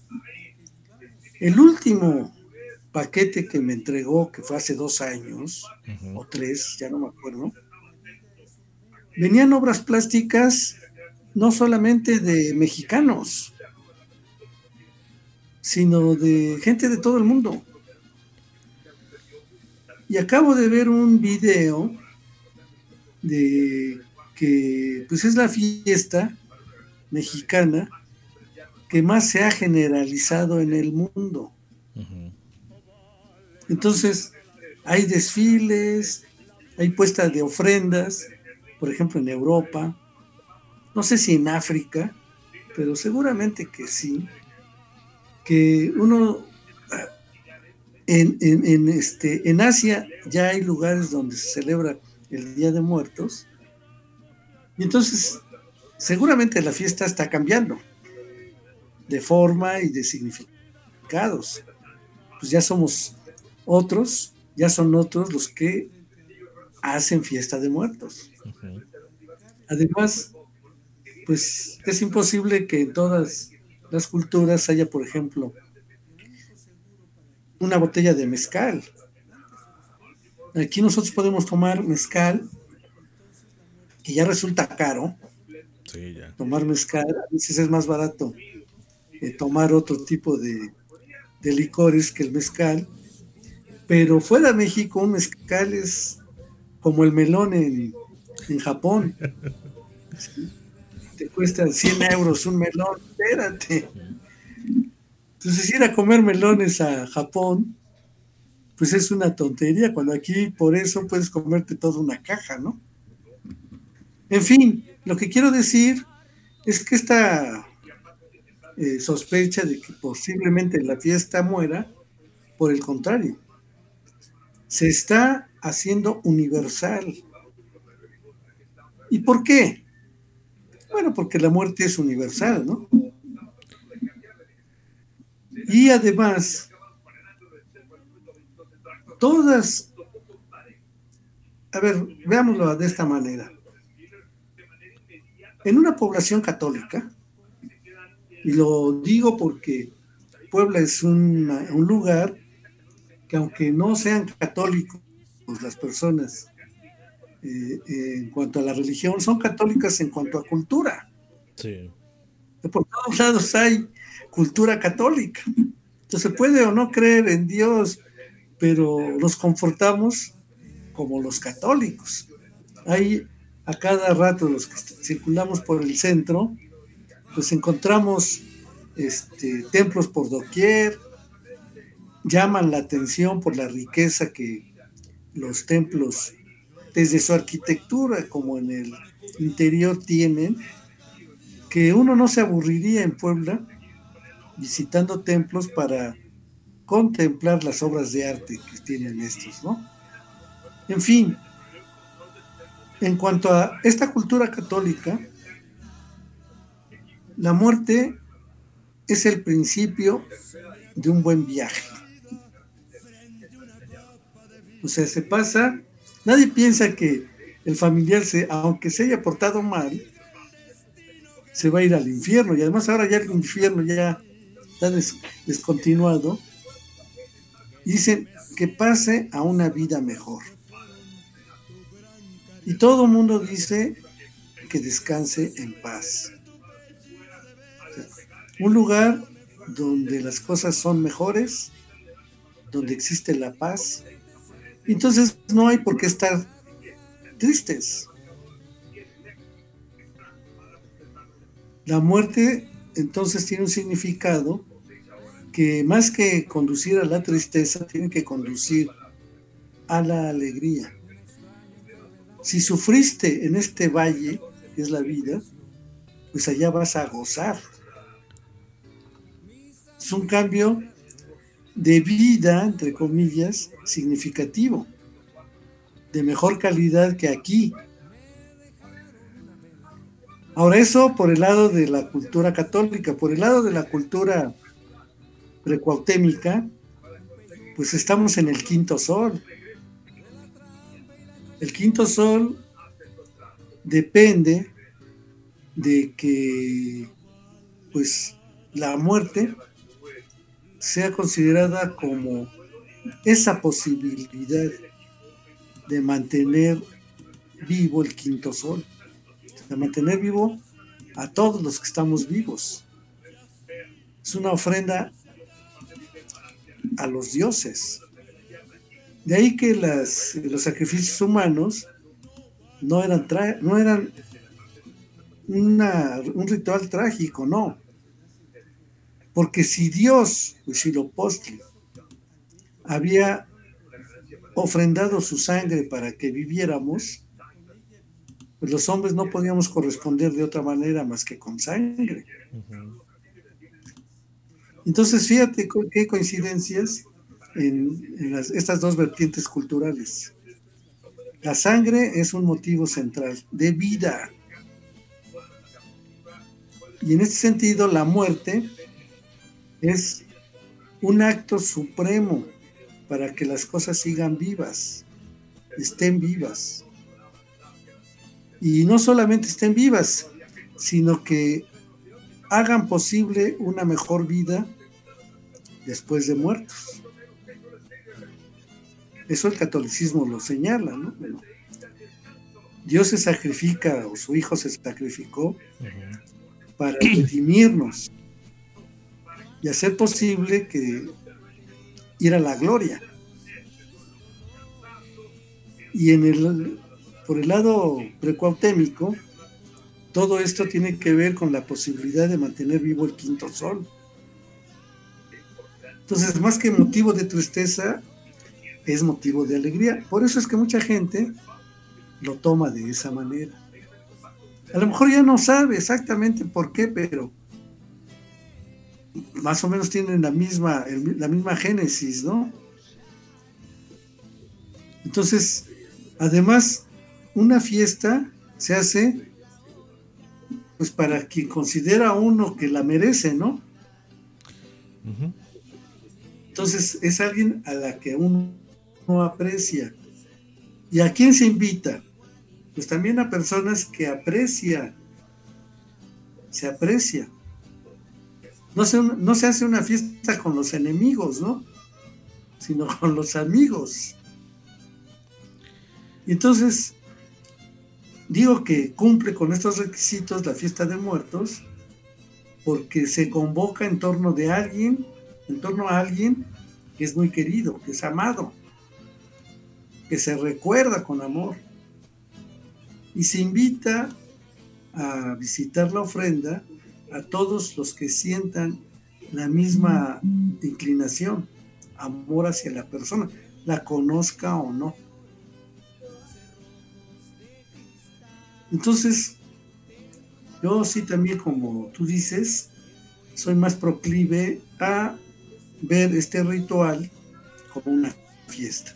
El último paquete que me entregó, que fue hace dos años, uh-huh. o tres, ya no me acuerdo, venían obras plásticas no solamente de mexicanos, sino de gente de todo el mundo. Y acabo de ver un video de que pues es la fiesta mexicana que más se ha generalizado en el mundo. Uh-huh. Entonces, hay desfiles, hay puestas de ofrendas, por ejemplo en Europa, no sé si en África, pero seguramente que sí, que uno en, en, en, este, en Asia ya hay lugares donde se celebra el Día de Muertos, y entonces seguramente la fiesta está cambiando de forma y de significados. Pues ya somos otros, ya son otros los que hacen fiesta de muertos. Uh-huh. Además, pues es imposible que en todas las culturas haya, por ejemplo, una botella de mezcal. Aquí nosotros podemos tomar mezcal, que ya resulta caro. Sí, ya. Tomar mezcal, a veces es más barato eh, tomar otro tipo de, de licores que el mezcal. Pero fuera de México, un mezcal es como el melón en, en Japón. ¿Sí? Te cuesta cien euros un melón, espérate. Entonces ir a comer melones a Japón, pues es una tontería, cuando aquí por eso puedes comerte toda una caja, ¿no? En fin, lo que quiero decir es que esta eh, sospecha de que posiblemente la fiesta muera, por el contrario, se está haciendo universal. ¿Y por qué? Bueno, porque la muerte es universal, ¿no? Y además, todas, a ver, veámoslo de esta manera. En una población católica, y lo digo porque Puebla es una, un lugar que aunque no sean católicos las personas, eh, eh, en cuanto a la religión, son católicas en cuanto a cultura. Sí. Por todos lados hay cultura católica. Entonces puede o no creer en Dios, pero nos comportamos como los católicos. Hay a cada rato los que circulamos por el centro, pues encontramos este, templos por doquier, llaman la atención por la riqueza que los templos, desde su arquitectura como en el interior, tienen, que uno no se aburriría en Puebla visitando templos para contemplar las obras de arte que tienen estos, ¿no? En fin, en cuanto a esta cultura católica, la muerte es el principio de un buen viaje. O sea, se pasa, nadie piensa que el familiar, se, aunque se haya portado mal, se va a ir al infierno. Y además ahora ya el infierno ya está des, descontinuado. Y dicen que pase a una vida mejor. Y todo el mundo dice que descanse en paz. O sea, un lugar donde las cosas son mejores, donde existe la paz. Entonces no hay por qué estar tristes. La muerte entonces tiene un significado que más que conducir a la tristeza, tiene que conducir a la alegría. Si sufriste en este valle, que es la vida, pues allá vas a gozar. Es un cambio de vida, entre comillas, significativo, de mejor calidad que aquí. Ahora, eso por el lado de la cultura católica. Por el lado de la cultura precuautémica, pues estamos en el quinto sol. El quinto sol depende de que pues la muerte sea considerada como esa posibilidad de mantener vivo el quinto sol, de mantener vivo a todos los que estamos vivos. Es una ofrenda a los dioses. De ahí que las, los sacrificios humanos no eran, tra- no eran una, un ritual trágico, no. Porque si Dios, Huitzilopochtli, había ofrendado su sangre para que viviéramos, pues los hombres no podíamos corresponder de otra manera más que con sangre. Uh-huh. Entonces, fíjate qué coincidencias en, en las, estas dos vertientes culturales. La sangre es un motivo central de vida. Y en este sentido, la muerte es un acto supremo para que las cosas sigan vivas, estén vivas. Y no solamente estén vivas, sino que hagan posible una mejor vida después de muertos. Eso el catolicismo lo señala, ¿no? Bueno, Dios se sacrifica, o su Hijo se sacrificó uh-huh. para redimirnos y hacer posible que ir a la gloria. Y en el, por el lado precuautémico, todo esto tiene que ver con la posibilidad de mantener vivo el quinto sol. Entonces, más que motivo de tristeza, es motivo de alegría. Por eso es que mucha gente lo toma de esa manera. A lo mejor ya no sabe exactamente por qué, pero más o menos tienen la misma, el, la misma génesis, ¿no? Entonces, además, una fiesta se hace pues para quien considera a uno que la merece, ¿no? Uh-huh. Entonces, es alguien a la que uno no aprecia. ¿Y a quién se invita? Pues también a personas que aprecia, se aprecia. No se, no se hace una fiesta con los enemigos, ¿no? Sino con los amigos. Y entonces, digo que cumple con estos requisitos la fiesta de muertos, porque se convoca en torno de alguien, en torno a alguien que es muy querido, que es amado, que se recuerda con amor. Y se invita a visitar la ofrenda a todos los que sientan la misma inclinación, amor hacia la persona, la conozca o no. Entonces, yo sí también, como tú dices, soy más proclive a ver este ritual como una fiesta.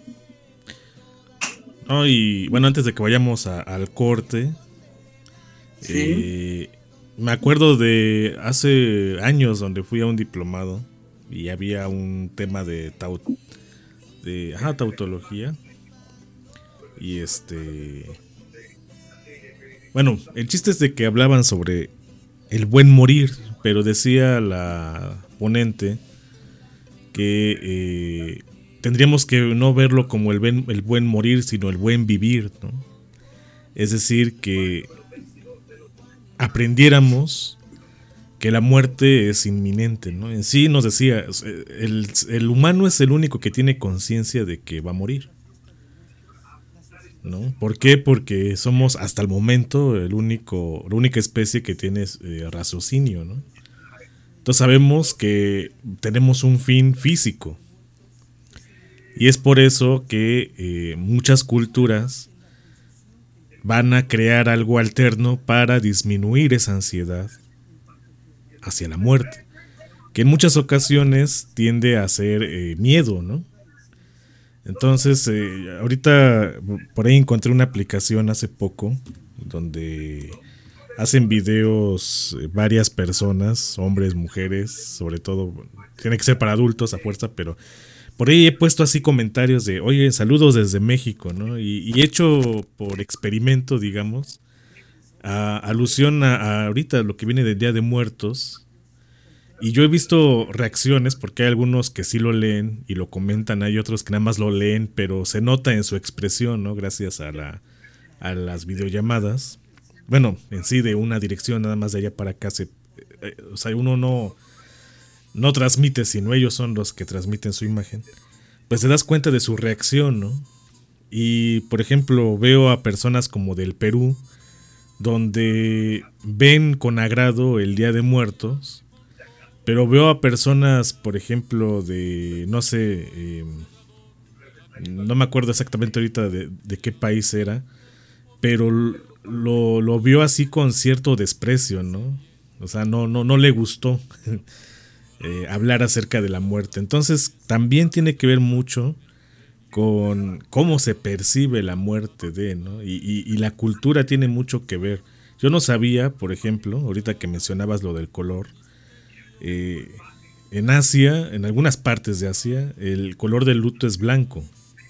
No, y bueno, antes de que vayamos a, al corte, ¿sí? eh, me acuerdo de hace años donde fui a un diplomado y había un tema de, taut, de ajá, tautología. Y este... Bueno, el chiste es de que hablaban sobre el buen morir, pero decía la ponente que eh, tendríamos que no verlo como el, ben, el buen morir, sino el buen vivir, ¿no? Es decir, que aprendiéramos que la muerte es inminente, ¿no? En sí nos decía, el, el humano es el único que tiene conciencia de que va a morir, ¿no? ¿Por qué? Porque somos hasta el momento el único, la única especie que tiene eh, raciocinio, ¿no? Entonces sabemos que tenemos un fin físico. Y es por eso que eh, muchas culturas van a crear algo alterno para disminuir esa ansiedad hacia la muerte, que en muchas ocasiones tiende a ser eh, miedo, ¿no? Entonces, eh, ahorita por ahí encontré una aplicación hace poco donde hacen videos eh, varias personas, hombres, mujeres, sobre todo, tiene que ser para adultos a fuerza, pero por ahí he puesto así comentarios de, oye, saludos desde México, ¿no? Y, y hecho por experimento, digamos, a, alusión a, a ahorita lo que viene del Día de Muertos. Y yo he visto reacciones, porque hay algunos que sí lo leen y lo comentan, hay otros que nada más lo leen, pero se nota en su expresión, ¿no? Gracias a, la, a las videollamadas. Bueno, en sí de una dirección nada más de allá para acá, se, eh, o sea, uno no... no transmite, sino ellos son los que transmiten su imagen, pues te das cuenta de su reacción, ¿no? Y por ejemplo veo a personas como del Perú, donde ven con agrado el Día de Muertos, pero veo a personas, por ejemplo, de, no sé, eh, no me acuerdo exactamente ahorita de, de qué país era, pero lo, lo vio así con cierto desprecio, ¿no? O sea, no, no, no le gustó. Eh, hablar acerca de la muerte. Entonces también tiene que ver mucho con cómo se percibe la muerte de, ¿no? Y, y, y la cultura tiene mucho que ver. Yo no sabía, por ejemplo, ahorita que mencionabas lo del color, eh, en Asia, en algunas partes de Asia, el color del luto es blanco.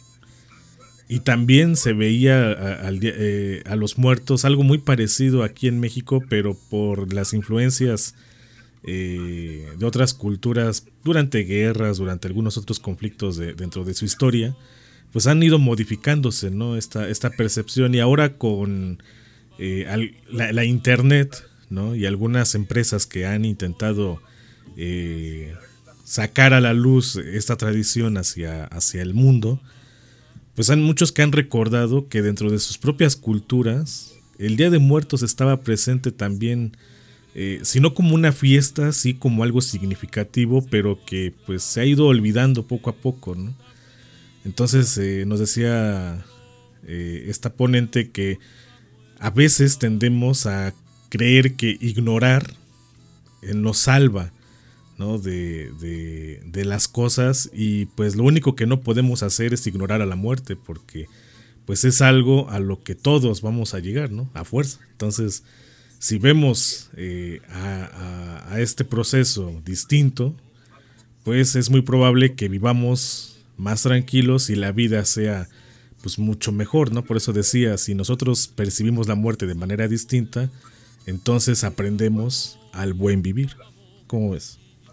Y también se veía a, a, eh, a los muertos algo muy parecido aquí en México, pero por las influencias Eh, de otras culturas durante guerras, durante algunos otros conflictos de, dentro de su historia, pues han ido modificándose, ¿no? Esta, esta percepción, y ahora con eh, al, la, la internet, ¿no? Y algunas empresas que han intentado eh, sacar a la luz esta tradición hacia, hacia el mundo, pues hay muchos que han recordado que dentro de sus propias culturas el Día de Muertos estaba presente también. Eh, sino como una fiesta, sí como algo significativo, pero que pues se ha ido olvidando poco a poco, ¿no? Entonces eh, nos decía eh, esta ponente que a veces tendemos a creer que ignorar eh, nos salva, ¿no? de, de, de las cosas, y pues lo único que no podemos hacer es ignorar a la muerte, porque pues es algo a lo que todos vamos a llegar, ¿no? A fuerza. Entonces, si vemos eh, a, a, a este proceso distinto, pues es muy probable que vivamos más tranquilos y la vida sea pues mucho mejor, ¿no? Por eso decía, si nosotros percibimos la muerte de manera distinta, entonces aprendemos al buen vivir. ¿Cómo ves?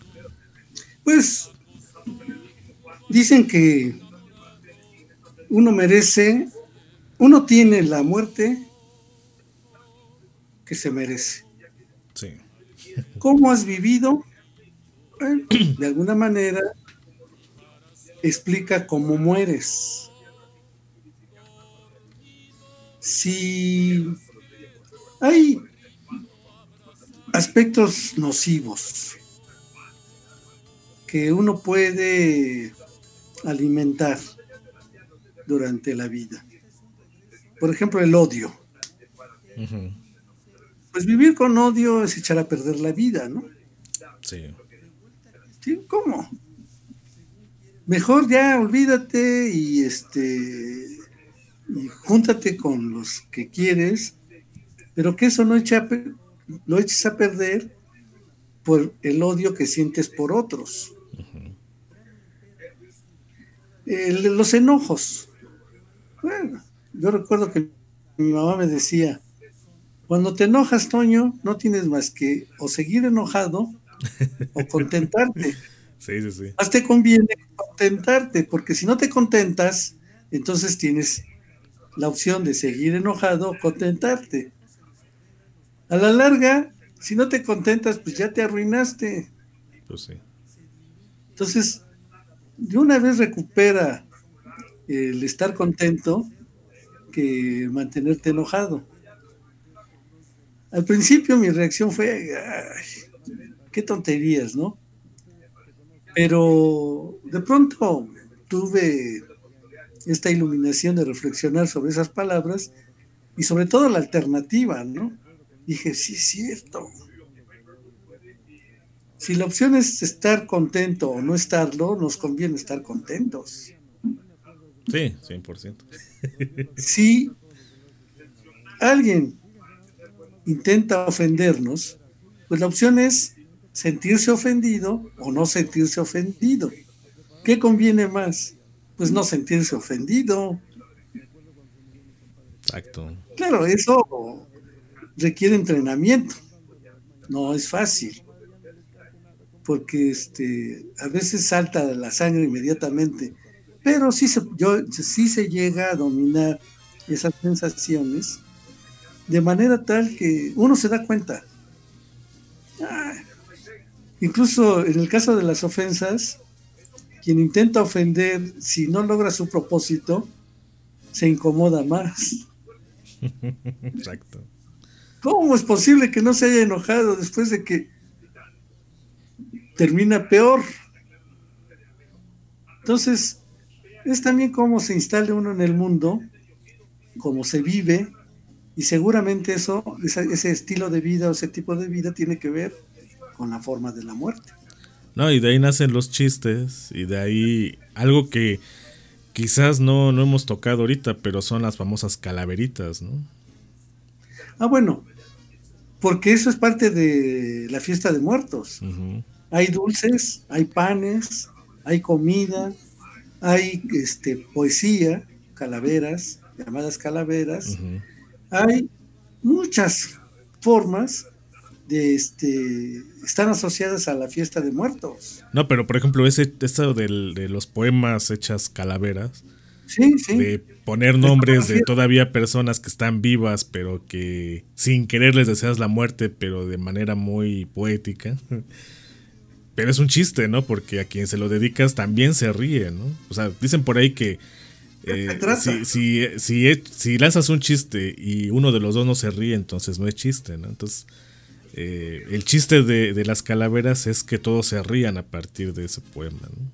Pues dicen que uno merece, uno tiene la muerte que se merece. Sí. ¿Cómo has vivido? Bueno, de alguna manera explica cómo mueres. Si hay aspectos nocivos que uno puede alimentar durante la vida. Por ejemplo, el odio. Uh-huh. Pues vivir con odio es echar a perder la vida, ¿no? Sí. ¿Sí? ¿Cómo? Mejor ya olvídate y este y júntate con los que quieres, pero que eso no echa, lo eches a perder por el odio que sientes por otros. Uh-huh. El, los enojos. Bueno, yo recuerdo que mi mamá me decía, cuando te enojas, Toño, no tienes más que o seguir enojado o contentarte. Sí, sí, sí. Más te conviene contentarte, porque si no te contentas, entonces tienes la opción de seguir enojado o contentarte. A la larga, si no te contentas, pues ya te arruinaste. Pues sí. Entonces, de una vez recupera el estar contento que mantenerte enojado. Al principio mi reacción fue, ay, qué tonterías, ¿no? Pero de pronto tuve esta iluminación de reflexionar sobre esas palabras y sobre todo la alternativa, ¿no? Dije, sí es cierto. Si la opción es estar contento o no estarlo, nos conviene estar contentos. Sí, cien por ciento. Si alguien intenta ofendernos, pues la opción es sentirse ofendido o no sentirse ofendido. ¿Qué conviene más? Pues no sentirse ofendido. Exacto. Claro, eso requiere entrenamiento. No es fácil. Porque este, a veces salta la sangre inmediatamente. Pero sí se, yo, sí se llega a dominar esas sensaciones de manera tal que uno se da cuenta. Ah, incluso en el caso de las ofensas, quien intenta ofender, si no logra su propósito, se incomoda más. Exacto. ¿Cómo es posible que no se haya enojado después de que termina peor? Entonces, es también cómo se instala uno en el mundo, cómo se vive, y seguramente eso, ese, ese estilo de vida o ese tipo de vida tiene que ver con la forma de la muerte. No, y de ahí nacen los chistes, y de ahí algo que quizás no, no hemos tocado ahorita, pero son las famosas calaveritas, ¿no? Ah, bueno, porque eso es parte de la fiesta de muertos. Uh-huh. Hay dulces, hay panes, hay comida, hay este, poesía, calaveras, llamadas calaveras. Uh-huh. Hay muchas formas de este están asociadas a la fiesta de muertos. No, pero por ejemplo, ese eso del, de los poemas hechas calaveras, sí, sí. de poner nombres de todavía personas que están vivas, pero que sin querer les deseas la muerte, pero de manera muy poética. Pero es un chiste, ¿no? Porque a quien se lo dedicas también se ríe, ¿no? O sea, dicen por ahí que eh, si, si, si, si lanzas un chiste y uno de los dos no se ríe, entonces no es chiste, ¿no? Entonces, eh, el chiste de, de las calaveras es que todos se rían a partir de ese poema, ¿no?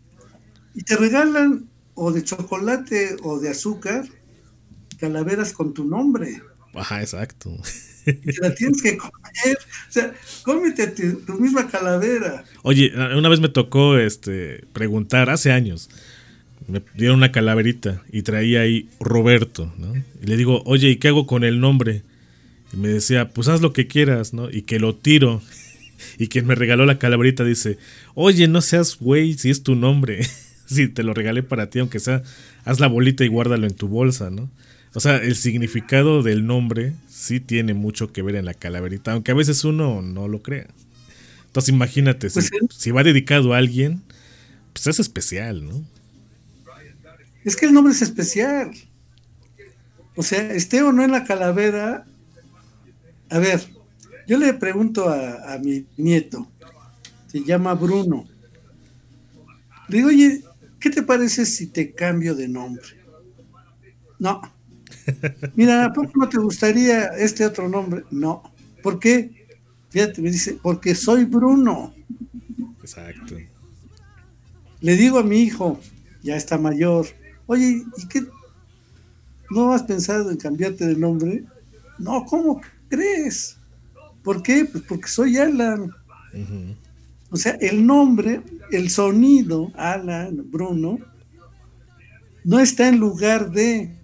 Y te regalan o de chocolate o de azúcar calaveras con tu nombre. Ajá, exacto. Y te la tienes que comer. O sea, cómete tu, tu misma calavera. Oye, una vez me tocó este preguntar, hace años, me dieron una calaverita y traía ahí Roberto, ¿no? Y le digo, oye, ¿y qué hago con el nombre? Y me decía, pues haz lo que quieras, ¿no? Y que lo tiro. Y quien me regaló la calaverita dice, oye, no seas güey, si es tu nombre. Si te lo regalé para ti, aunque sea, haz la bolita y guárdalo en tu bolsa, ¿no? O sea, el significado del nombre sí tiene mucho que ver en la calaverita, aunque a veces uno no lo crea. Entonces imagínate, pues si, si va dedicado a alguien, pues es especial, ¿no? Es que el nombre es especial. O sea, esté o no en la calavera. A ver, yo le pregunto a, a mi nieto, se llama Bruno. Le digo, oye, ¿qué te parece si te cambio de nombre? No. Mira, ¿por qué no te gustaría este otro nombre? No. ¿Por qué? Fíjate, me dice, porque soy Bruno. Exacto. le digo a mi hijo, ya está mayor, oye, ¿y qué? ¿No has pensado en cambiarte de nombre? No, ¿cómo crees? ¿Por qué? Pues porque soy Alan. Uh-huh. O sea, el nombre, el sonido, Alan, Bruno, no está en lugar de,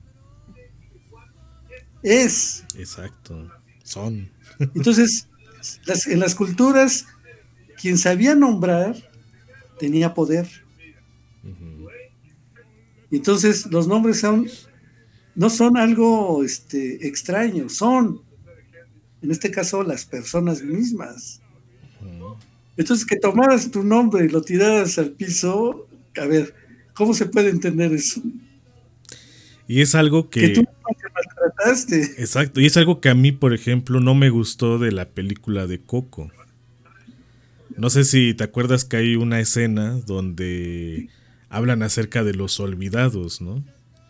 es. Exacto, son. Entonces, las, en las culturas, quien sabía nombrar tenía poder. Uh-huh. Entonces, los nombres son, no son algo este, extraño, son, en este caso, las personas mismas. Uh-huh. Entonces, que tomaras tu nombre y lo tiraras al piso, a ver, ¿cómo se puede entender eso? Y es algo que... Que tú te maltrataste. Exacto, y es algo que a mí, por ejemplo, no me gustó de la película de Coco. No sé si te acuerdas que hay una escena donde hablan acerca de los olvidados, ¿no?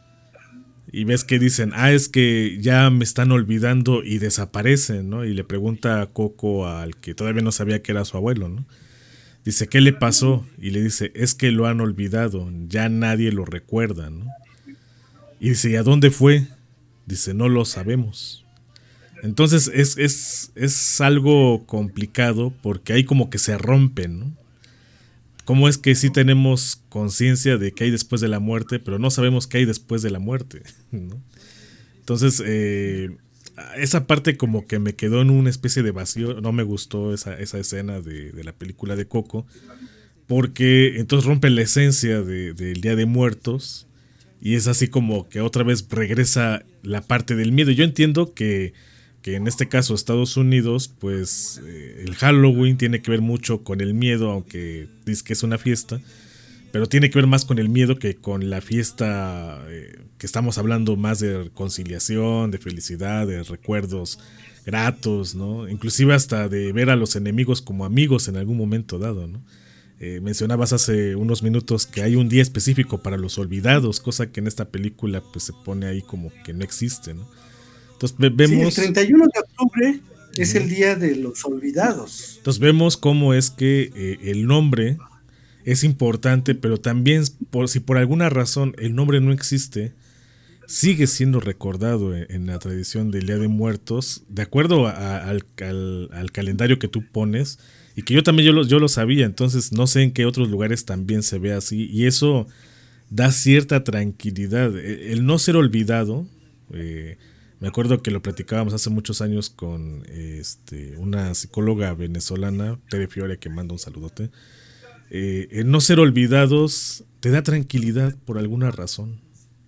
Y ves que dicen, ah, es que ya me están olvidando y desaparecen, ¿no? Y le pregunta a Coco al que todavía no sabía que era su abuelo, ¿no? Dice, ¿qué le pasó? Y le dice, es que lo han olvidado, ya nadie lo recuerda, ¿no? Y dice, ¿y a dónde fue? Dice, no lo sabemos. Entonces es, es, es algo complicado porque ahí como que se rompen, ¿no? ¿Cómo es que sí tenemos conciencia de qué hay después de la muerte, pero no sabemos qué hay después de la muerte, ¿no? Entonces, eh, esa parte como que me quedó en una especie de vacío, no me gustó esa, esa escena de, de la película de Coco, porque entonces rompe la esencia de, del Día de Muertos, y es así como que otra vez regresa la parte del miedo. Yo entiendo que, que en este caso Estados Unidos, pues eh, el Halloween tiene que ver mucho con el miedo, aunque dice que es una fiesta, pero tiene que ver más con el miedo que con la fiesta, eh, que estamos hablando más de reconciliación, de felicidad, de recuerdos gratos, ¿no? Inclusive hasta de ver a los enemigos como amigos en algún momento dado, ¿no? Eh, mencionabas hace unos minutos que hay un día específico para los olvidados, cosa que en esta película pues se pone ahí como que no existe, ¿no? Entonces ve- vemos... Sí, el treinta y uno de octubre es uh-huh. el día de los olvidados. Entonces vemos cómo es que eh, el nombre es importante, pero también por, si por alguna razón el nombre no existe, sigue siendo recordado en, en la tradición del Día de Muertos, de acuerdo a, a, al, al, al calendario que tú pones, y que yo también yo lo, yo lo sabía, entonces no sé en qué otros lugares también se ve así, y eso da cierta tranquilidad. El, el no ser olvidado, eh, me acuerdo que lo platicábamos hace muchos años con este, una psicóloga venezolana, Tere Fiore, que manda un saludote. Eh, el no ser olvidados te da tranquilidad por alguna razón.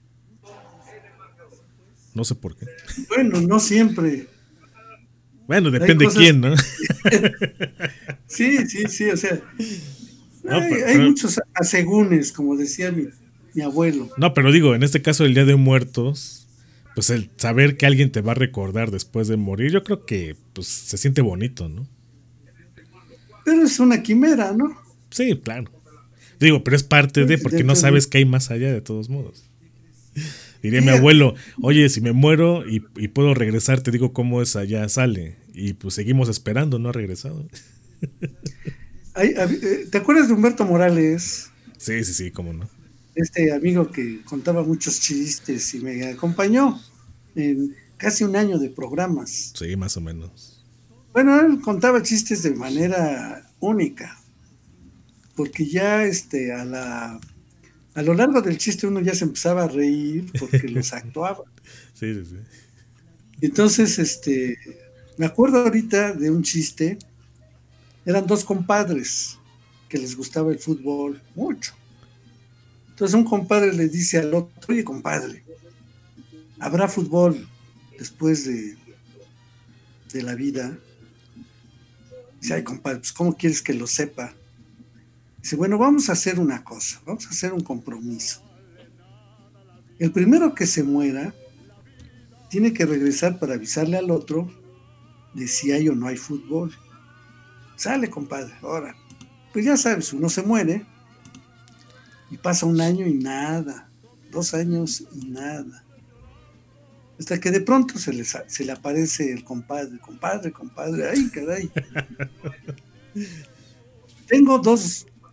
No sé por qué. Bueno, no siempre. Bueno, depende de quién, ¿no? Sí, sí, sí, o sea, no, hay, pero, hay pero, muchos asegúnes, como decía mi, mi abuelo. No, pero digo, en este caso el Día de Muertos, pues el saber que alguien te va a recordar después de morir, yo creo que pues se siente bonito, ¿no? Pero es una quimera, ¿no? Sí, claro. Digo, pero es parte de, porque no sabes qué hay más allá de todos modos. Diría mi abuelo, oye, si me muero y, y puedo regresar, te digo cómo es allá, sale. Y pues seguimos esperando, no ha regresado. Ay, ¿te acuerdas de Humberto Morales? Sí, sí, sí, cómo no. Este amigo que contaba muchos chistes y me acompañó en casi un año de programas. Sí, más o menos. Bueno, él contaba chistes de manera única, porque ya este a la a lo largo del chiste uno ya se empezaba a reír porque los actuaba. Sí, sí, sí. Entonces, este, me acuerdo ahorita de un chiste. Eran dos compadres que les gustaba el fútbol mucho. Entonces un compadre le dice al otro, oye compadre, ¿habrá fútbol después de, de la vida? Dice, ay compadre, pues ¿cómo quieres que lo sepa? Dice, bueno, vamos a hacer una cosa, vamos a hacer un compromiso. El primero que se muera tiene que regresar para avisarle al otro de si hay o no hay fútbol. Sale, compadre, ahora. Pues ya sabes, uno se muere y pasa un año y nada, dos años y nada. Hasta que de pronto se le, se le aparece el compadre, compadre, compadre, ay, caray. Tengo dos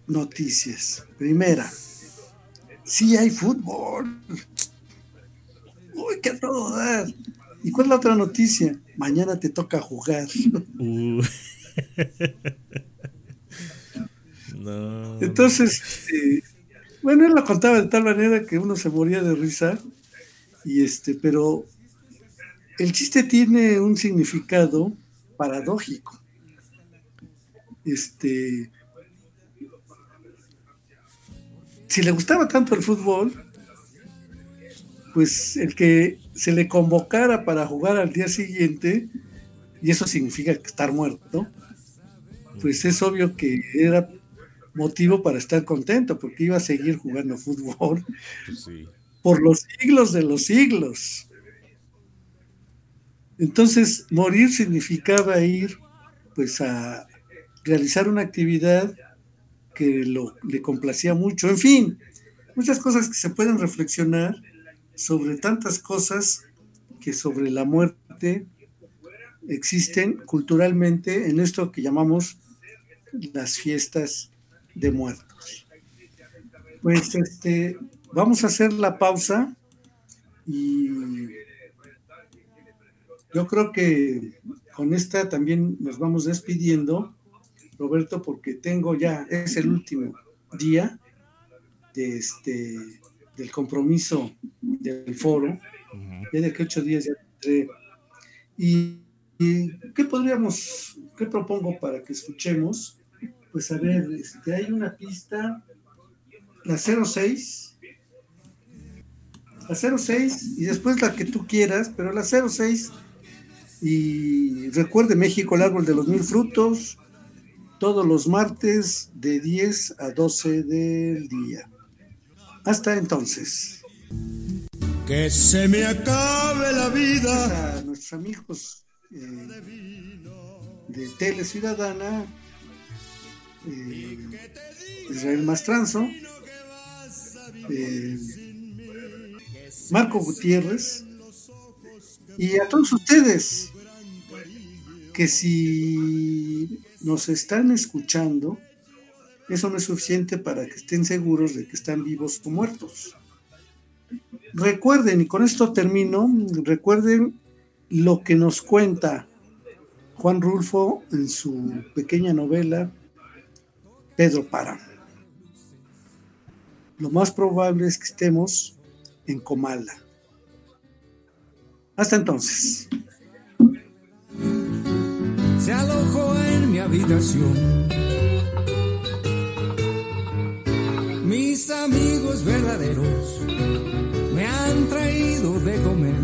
noticias. Primera, sí hay fútbol. Uy, qué a todo dar. ¿Y cuál es la otra noticia? Mañana te toca jugar. Uh. No. Entonces, eh, bueno, él lo contaba de tal manera que uno se moría de risa. Y este, pero el chiste tiene un significado paradójico. Este, si le gustaba tanto el fútbol, pues el que se le convocara para jugar al día siguiente, y eso significa estar muerto, pues es obvio que era motivo para estar contento, porque iba a seguir jugando fútbol Sí. por los siglos de los siglos. Entonces, morir significaba ir pues a realizar una actividad que lo, le complacía mucho. En fin, muchas cosas que se pueden reflexionar sobre tantas cosas que sobre la muerte existen culturalmente en esto que llamamos las fiestas de muertos. Pues este, vamos a hacer la pausa y yo creo que con esta también nos vamos despidiendo, Roberto, porque tengo ya, es el último día de este, del compromiso del foro. Uh-huh. Ya de que ocho días ya tendré. Y, y ¿qué podríamos, qué propongo para que escuchemos? Pues a ver, este, hay una pista, la cero seis, la cero seis y después la que tú quieras, pero la cero seis, y recuerde México, el árbol de los mil frutos, todos los martes de diez a doce del día. Hasta entonces. Que se me acabe la vida. A nuestros amigos eh, de Tele Ciudadana, eh, Israel Mastranzo, eh, Marco Gutiérrez, y a todos ustedes que si nos están escuchando, eso no es suficiente para que estén seguros de que están vivos o muertos. Recuerden, y con esto termino, recuerden lo que nos cuenta Juan Rulfo en su pequeña novela Pedro Páramo. Lo más probable es que estemos en Comala. Hasta entonces. Se alojó en mi habitación. Mis amigos verdaderos me han traído de comer.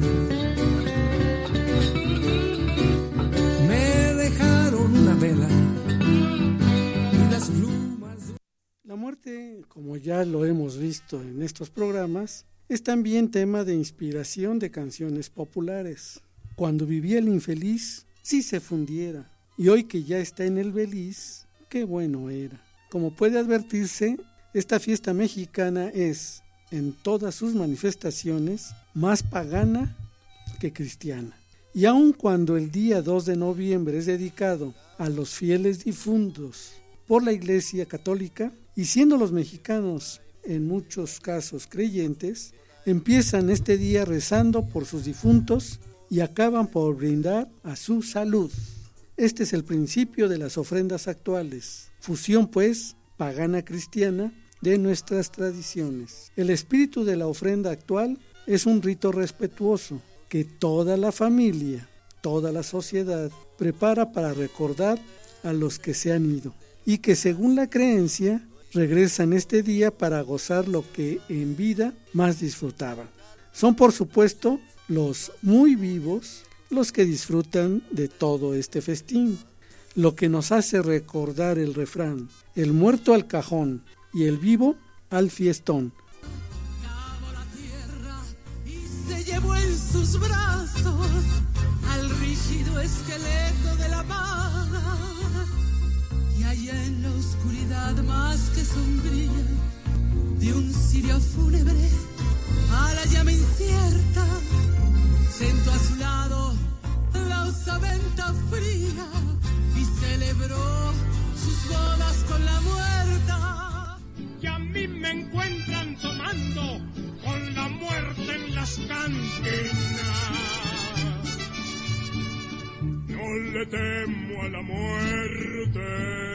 Me dejaron una vela y las plumas. La muerte, como ya lo hemos visto en estos programas, es también tema de inspiración de canciones populares. Cuando vivía el infeliz, si se fundiera, y hoy que ya está en el Beliz, qué bueno era. Como puede advertirse, esta fiesta mexicana es, en todas sus manifestaciones, más pagana que cristiana. Y aun cuando el día dos de noviembre es dedicado a los fieles difuntos por la Iglesia Católica, y siendo los mexicanos en muchos casos creyentes, empiezan este día rezando por sus difuntos y acaban por brindar a su salud. Este es el principio de las ofrendas actuales, fusión pues pagana cristiana de nuestras tradiciones. El espíritu de la ofrenda actual es un rito respetuoso que toda la familia, toda la sociedad prepara para recordar a los que se han ido y que según la creencia regresan este día para gozar lo que en vida más disfrutaban. Son por supuesto los muy vivos los que disfrutan de todo este festín, lo que nos hace recordar el refrán: el muerto al cajón y el vivo al fiestón. Cavó la tierra y se llevó en sus brazos al rígido esqueleto de la paz. Y allá en la oscuridad más que sombría de un cirio fúnebre a la llama incierta, sentó a su lado la osamenta fría y celebró sus bodas con la muerta. las cantinas. No le temo a la muerte,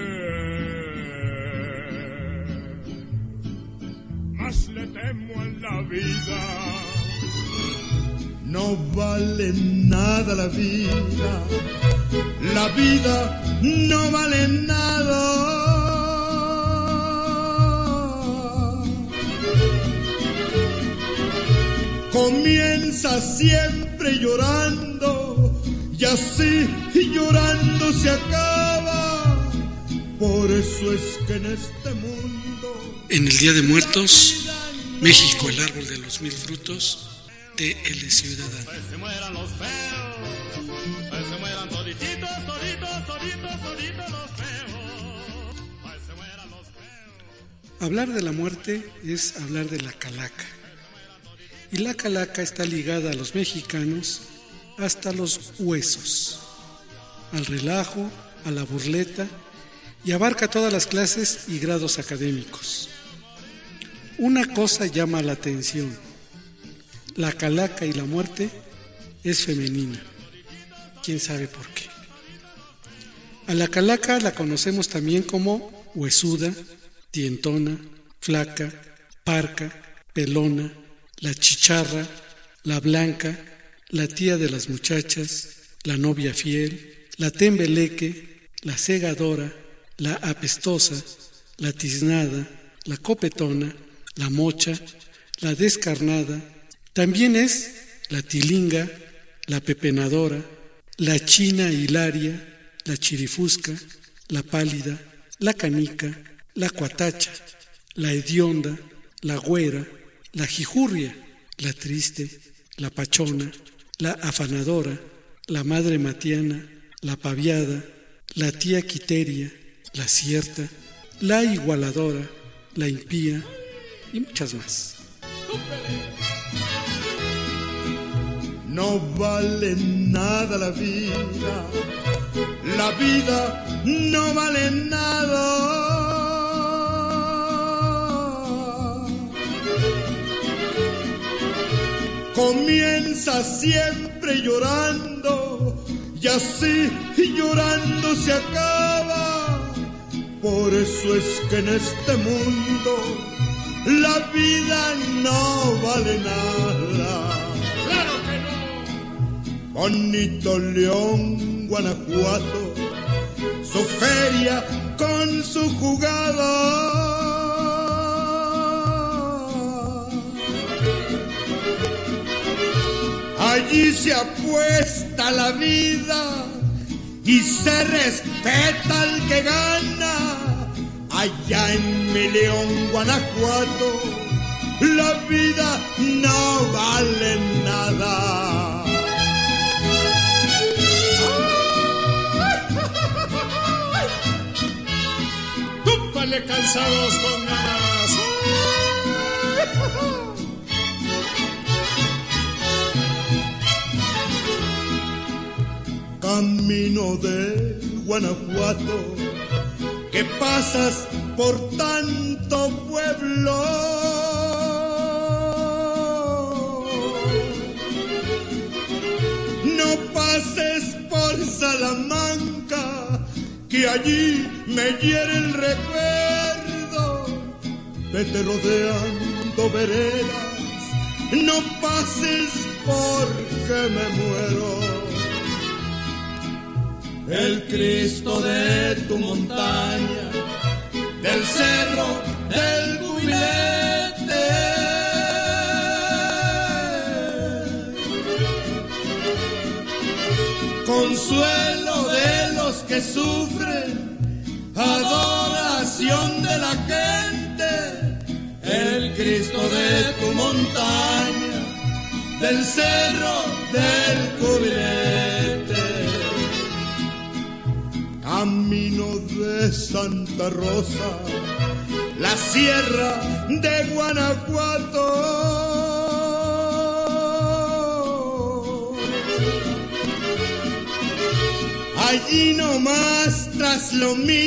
más le temo a la vida. No vale nada la vida, la vida no vale nada. Comienza siempre llorando y así llorando se acaba. Por eso es que en este mundo, en el Día de Muertos, México, el árbol de los mil frutos, de El Ciudadano. Pues se mueran los feos, pues se mueran todititos, toditos, toditos, toditos los feos, pues se mueran los feos. Hablar de la muerte es hablar de la calaca. Y la calaca está ligada a los mexicanos hasta los huesos, al relajo, a la burleta, y abarca todas las clases y grados académicos. Una cosa llama la atención: la calaca y la muerte es femenina. ¿Quién sabe por qué? A la calaca la conocemos también como huesuda, dientona, flaca, parca, pelona, la chicharra, la blanca, la tía de las muchachas, la novia fiel, la tembeleque, la segadora, la apestosa, la tiznada, la copetona, la mocha, la descarnada. También es la tilinga, la pepenadora, la china hilaria, la chirifusca, la pálida, la canica, la cuatacha, la hedionda, la güera, la jijurria, la triste, la pachona, la afanadora, la madre matiana, la paviada, la tía quiteria, la cierta, la igualadora, la impía y muchas más. no vale nada la vida, la vida no vale nada. Comienza siempre llorando y así llorando se acaba. Por eso es que en este mundo la vida no vale nada. ¡Claro que no! Bonito León, Guanajuato, su feria con su jugada. Allí se apuesta la vida y se respeta al que gana. Allá en mi León, Guanajuato, la vida no vale nada. ¡Túpale cansados con ganas! Camino de Guanajuato, que pasas por tanto pueblo. No pases por Salamanca, que allí me hiere el recuerdo. Vete rodeando veredas, no pases porque me muero. El Cristo de tu montaña, del cerro del Cubilete, consuelo de los que sufren, adoración de la gente. El Cristo de tu montaña, del cerro del Cubilete. Camino de Santa Rosa, la sierra de Guanajuato. Allí nomás tras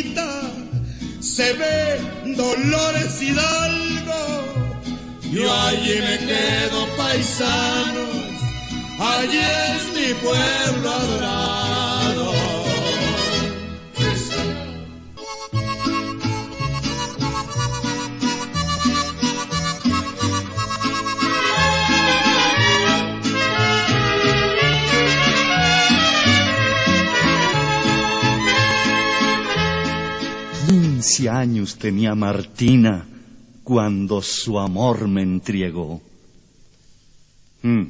Lomita se ve Dolores Hidalgo. Yo allí me quedo, paisanos, allí es mi pueblo adorado. Quince años tenía Martina cuando su amor me entregó. Hmm.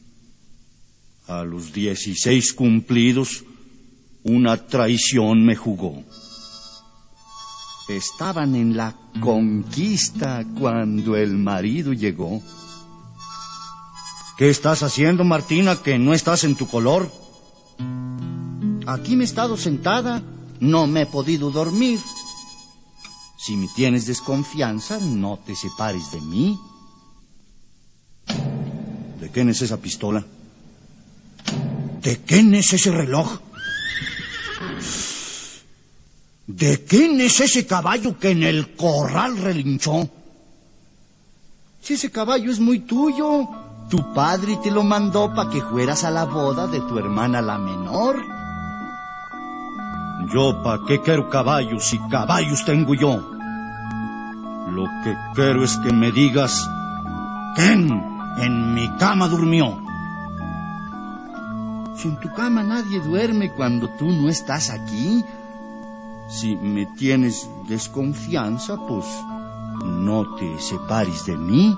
A los dieciséis cumplidos, una traición me jugó. Estaban en la conquista cuando el marido llegó. ¿Qué estás haciendo, Martina, que no estás en tu color? Aquí me he estado sentada, no me he podido dormir. Si me tienes desconfianza, no te separes de mí. ¿De quién es esa pistola? ¿De quién es ese reloj? ¿De quién es ese caballo que en el corral relinchó? Si ese caballo es muy tuyo, tu padre te lo mandó para que fueras a la boda de tu hermana la menor. Yo, ¿pa' qué quiero caballos si caballos tengo yo? Lo que quiero es que me digas quién en mi cama durmió. Si en tu cama nadie duerme cuando tú no estás aquí, si me tienes desconfianza, pues no te separes de mí.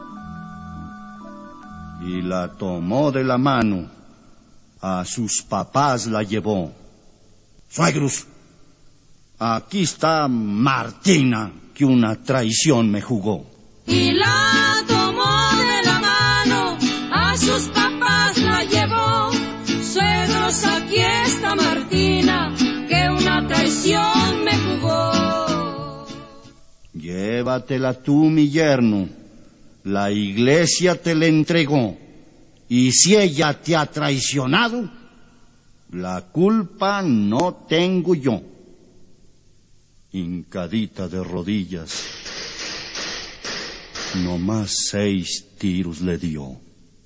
Y la tomó de la mano, a sus papás la llevó. Suegros, aquí está Martina, que una traición me jugó. Y la tomó de la mano, a sus papás la llevó. Suegros, aquí está Martina, que una traición me jugó. Llévatela tú, mi yerno, la iglesia te la entregó. Y si ella te ha traicionado, la culpa no tengo yo. Hincadita de rodillas, nomás seis tiros le dio.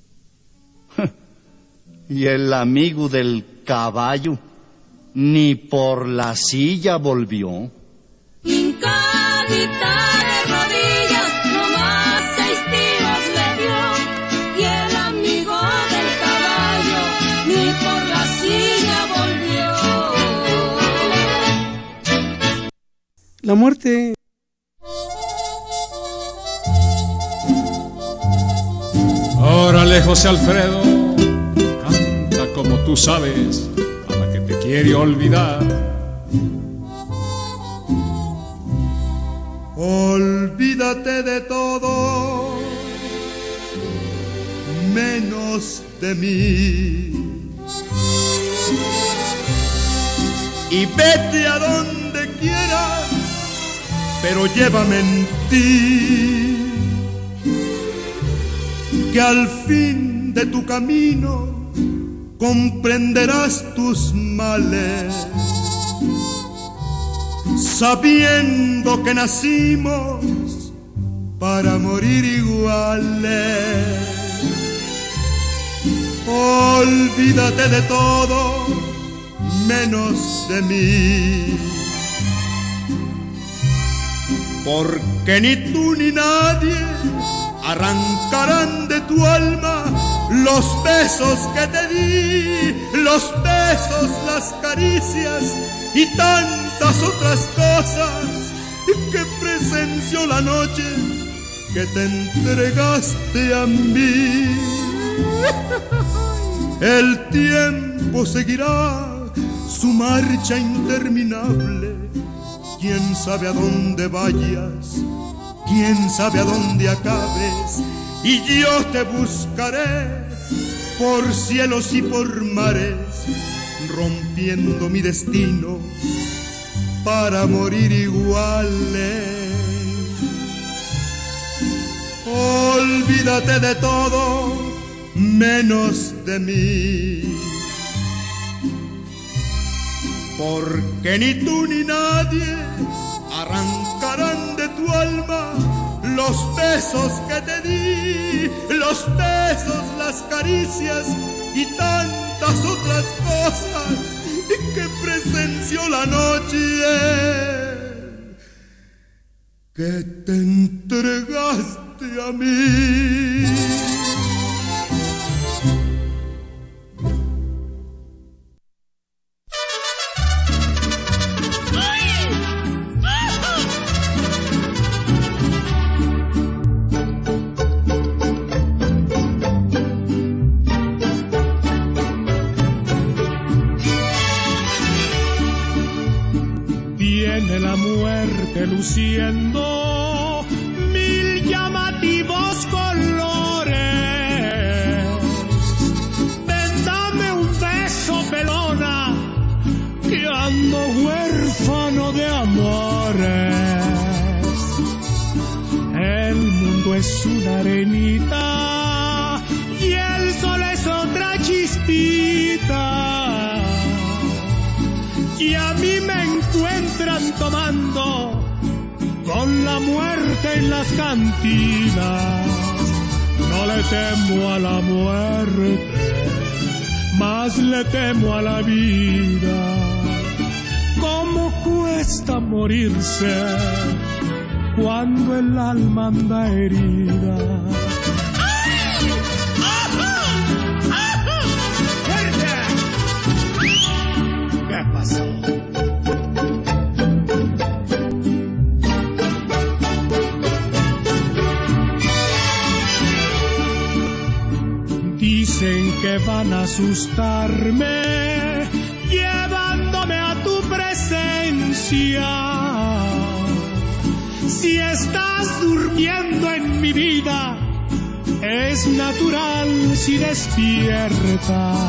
Y el amigo del caballo ni por la silla volvió. Hincadita de rodillas, nomás seis tiros le dio. Y el amigo del caballo ni por la silla volvió. La muerte. Órale, José Alfredo, canta como tú sabes, a la que te quiere olvidar. Olvídate de todo, menos de mí. Y vete a donde quieras, pero llévame en ti, que al fin de tu camino comprenderás tus males, sabiendo que nacimos para morir iguales. Olvídate de todo, menos de mí, porque ni tú ni nadie arrancarán de tu alma los besos que te di, los besos, las caricias y tantas otras cosas que presenció la noche que te entregaste a mí. El tiempo seguirá su marcha interminable, quién sabe a dónde vayas, quién sabe a dónde acabes, y yo te buscaré por cielos y por mares, rompiendo mi destino para morir iguales. Olvídate de todo, menos de mí, porque ni tú ni nadie arrancarán de tu alma los besos que te di, los besos, las caricias y tantas otras cosas que presenció la noche que te entregaste a mí. Luciendo mil llamativos colores. Ven, dame un beso, pelona, que ando huérfano de amores. El mundo es una arenita y el sol es otra chispita, y a mí me encuentran tomando con la muerte en las cantinas. No le temo a la muerte, más le temo a la vida. ¿Cómo cuesta morirse cuando el alma anda herida? ¡Ay! ¡Ajá! ¡Ajá! ¡Fuerte! ¿Qué pasó? Dicen que van a asustarme llevándome a tu presencia. Si estás durmiendo en mi vida, es natural si despiertas.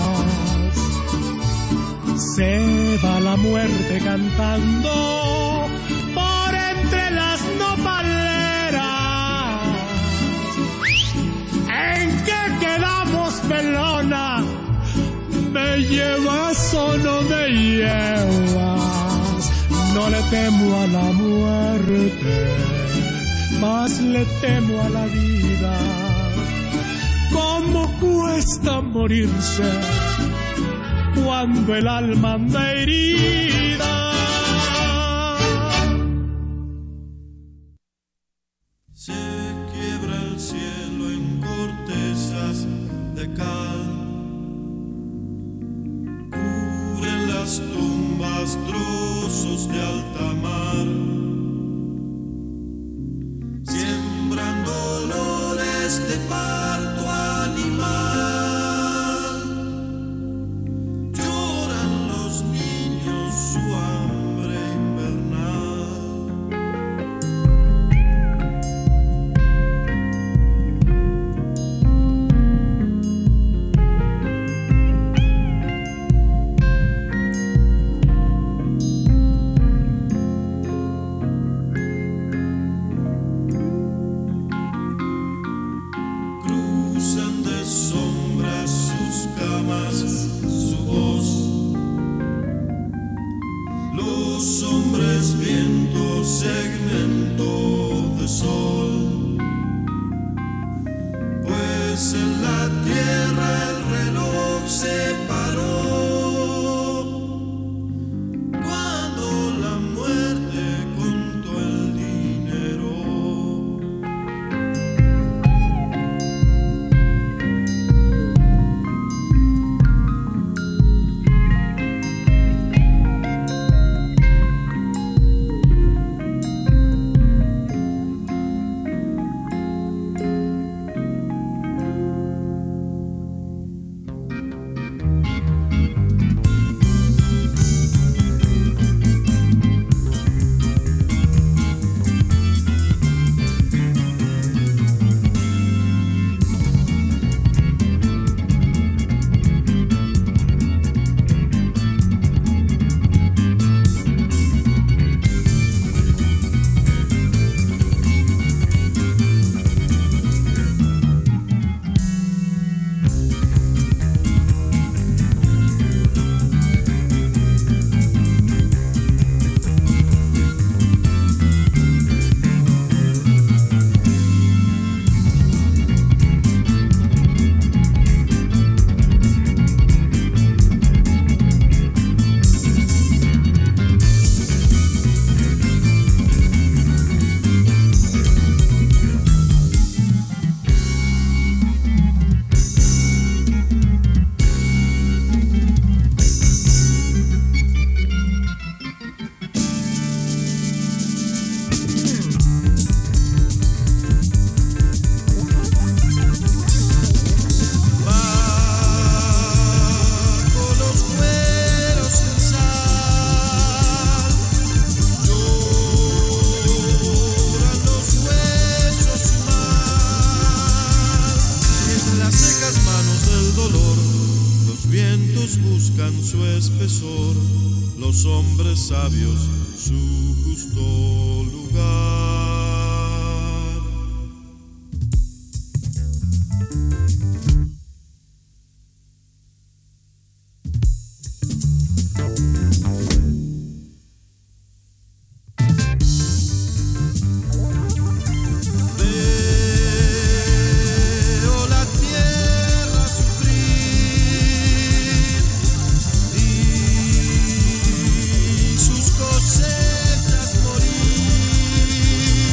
Se va la muerte cantando por entre las nopaleras. ¿En qué quedamos, pelona? ¿Me llevas o no me llevas? No le temo a la muerte, más le temo a la vida. ¿Cómo cuesta morirse cuando el alma anda herida? Se quiebra el cielo en cortezas de cal, cubren las tumbas trozos de alta mar, siembran dolores de parto animal, lloran los niños su hambre invernal. Cruzan de sombras sus camas, su voz. Los hombres viento, segmento de sol. Pues en la tierra el reloj se paró cuando la muerte contó el dinero. dolor, los vientos buscan su espesor, los hombres sabios su justo lugar. Cosechas morir.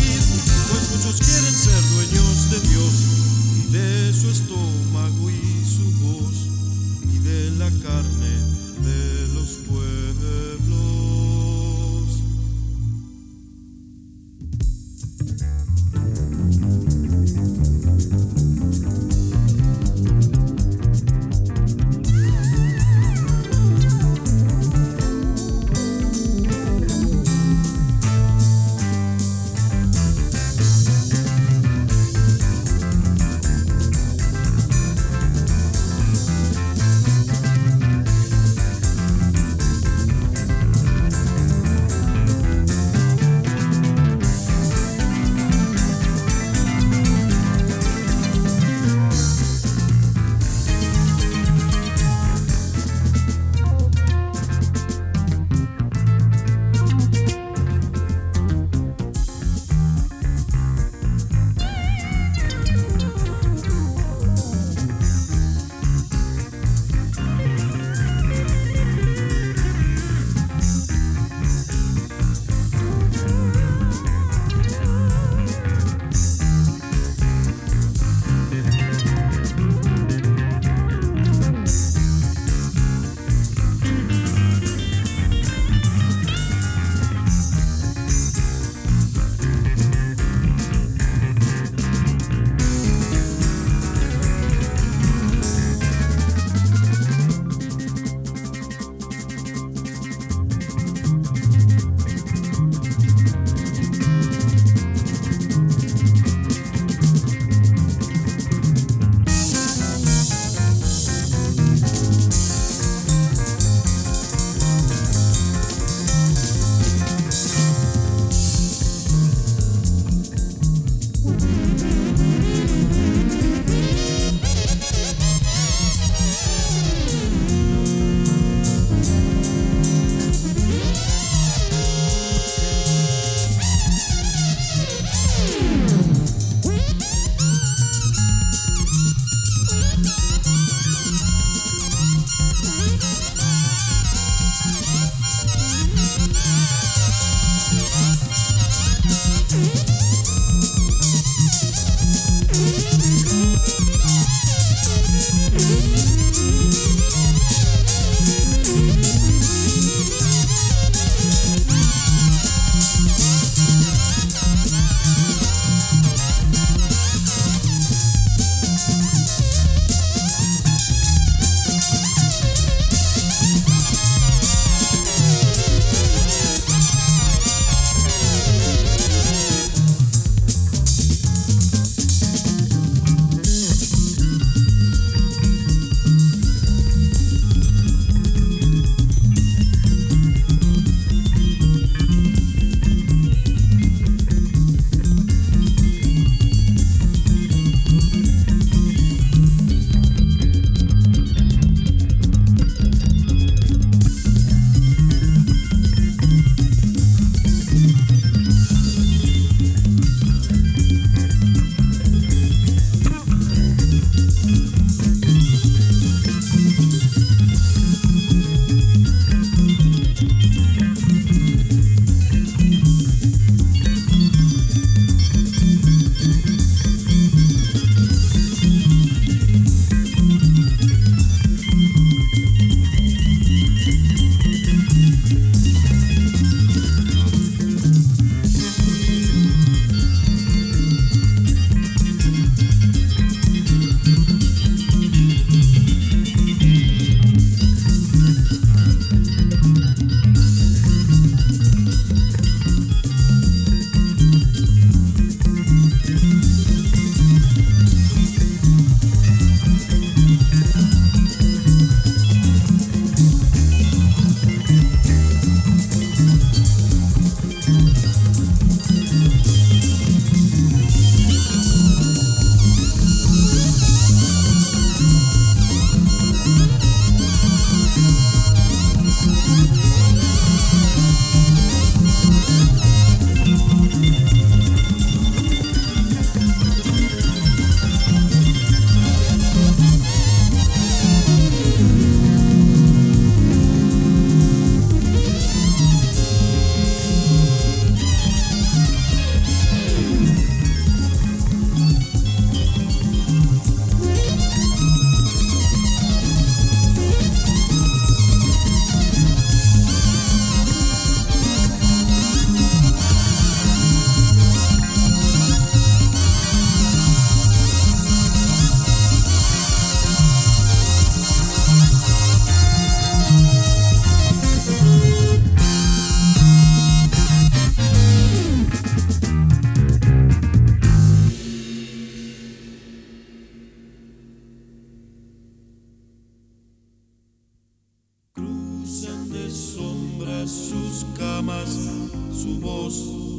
todas sus camas, su voz.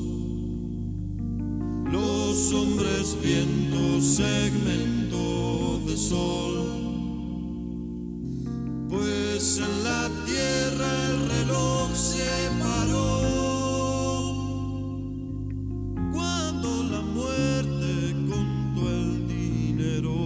Los hombres viento, segmento de sol. Pues en la tierra el reloj se paró cuando la muerte contó el dinero.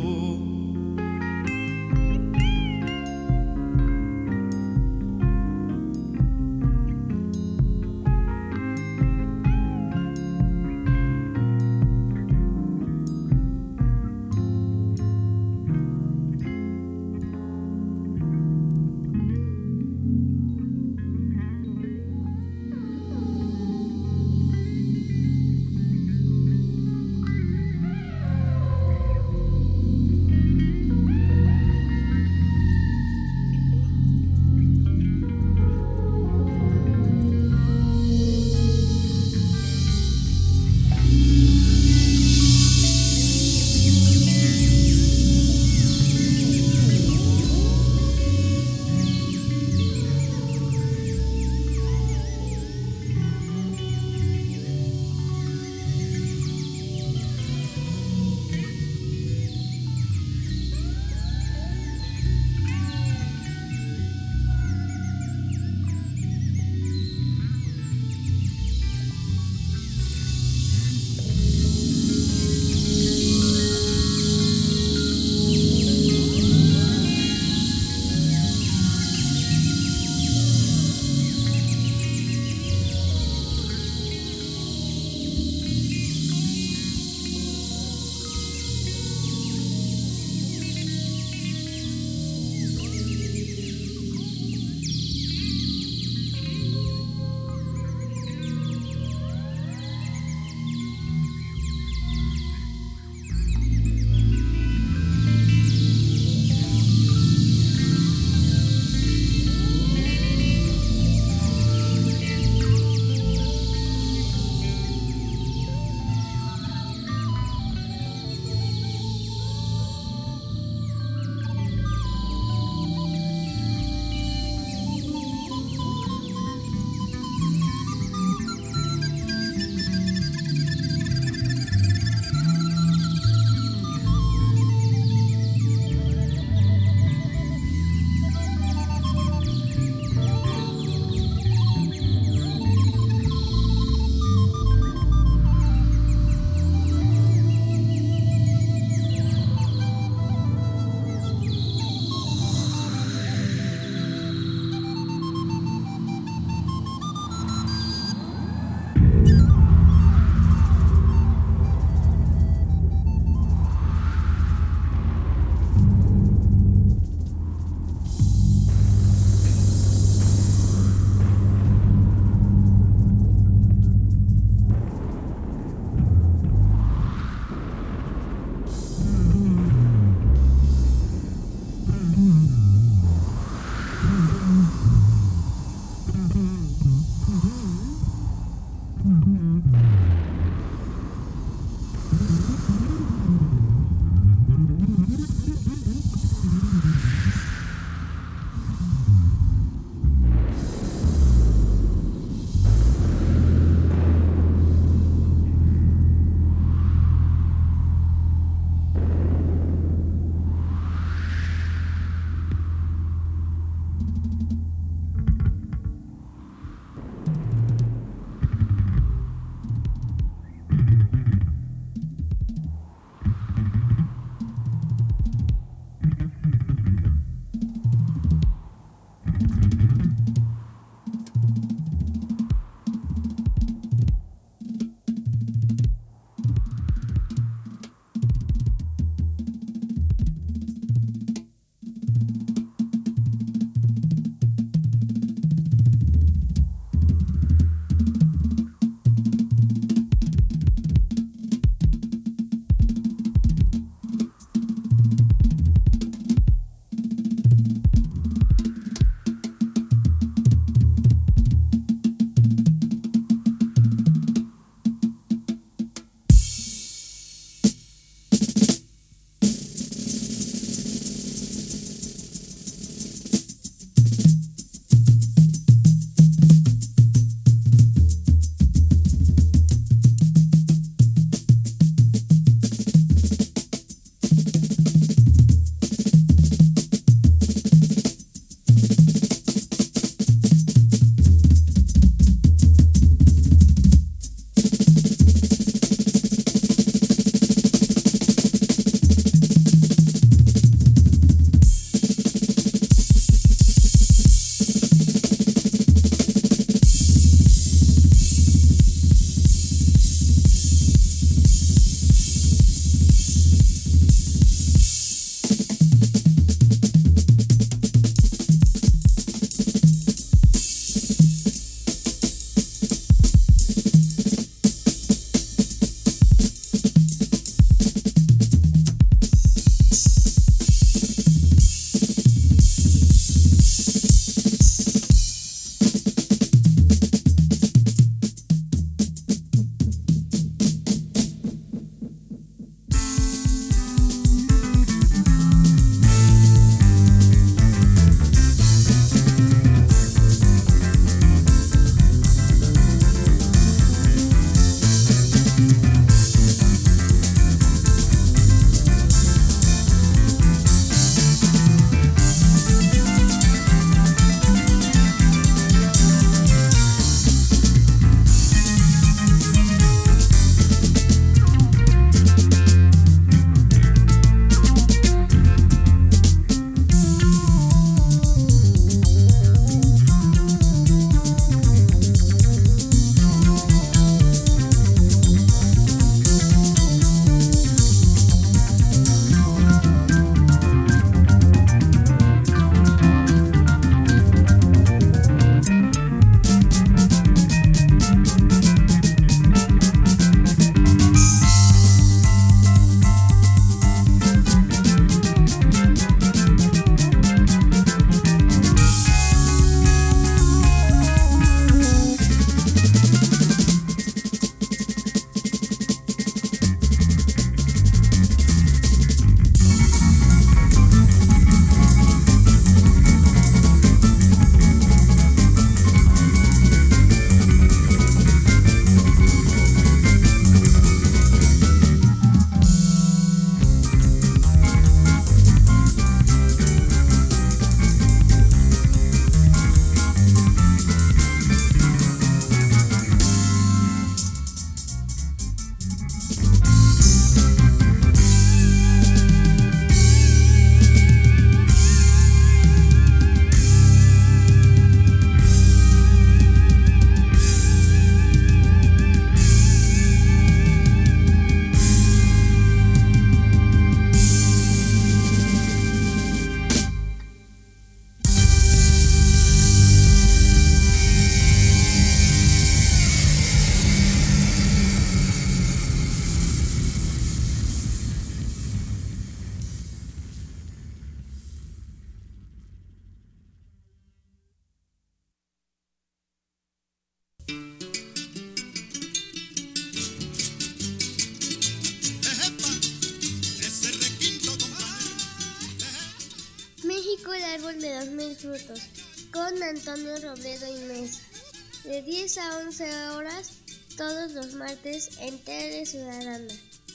cinco el árbol de dos mil frutos, con Antonio Robledo y Mesa, de diez a once horas, todos los martes en Tele Ciudadana.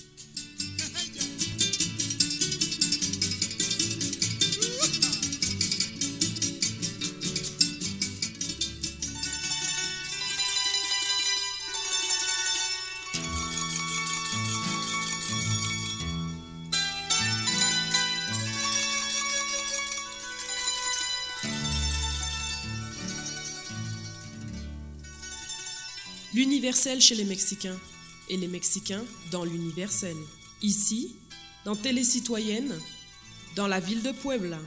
L'universel chez les Mexicains et les Mexicains dans l'universel. Ici, dans Télé Citoyenne, dans la ville de Puebla.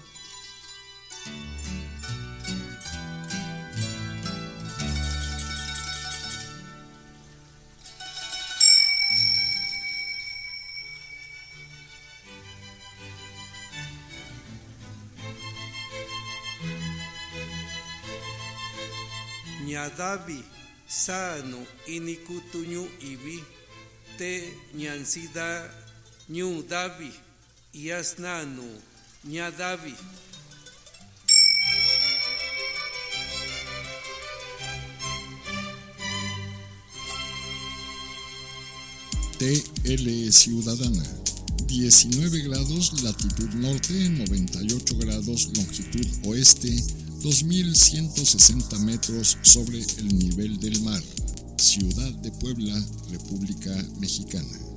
Ñadavi sano inikutuñu ibi te ñansida ñu davi yasnanu ñadavi. T L Ciudadana, diecinueve grados latitud norte, noventa y ocho grados longitud oeste, dos mil ciento sesenta metros sobre el nivel del mar. Ciudad de Puebla, República Mexicana.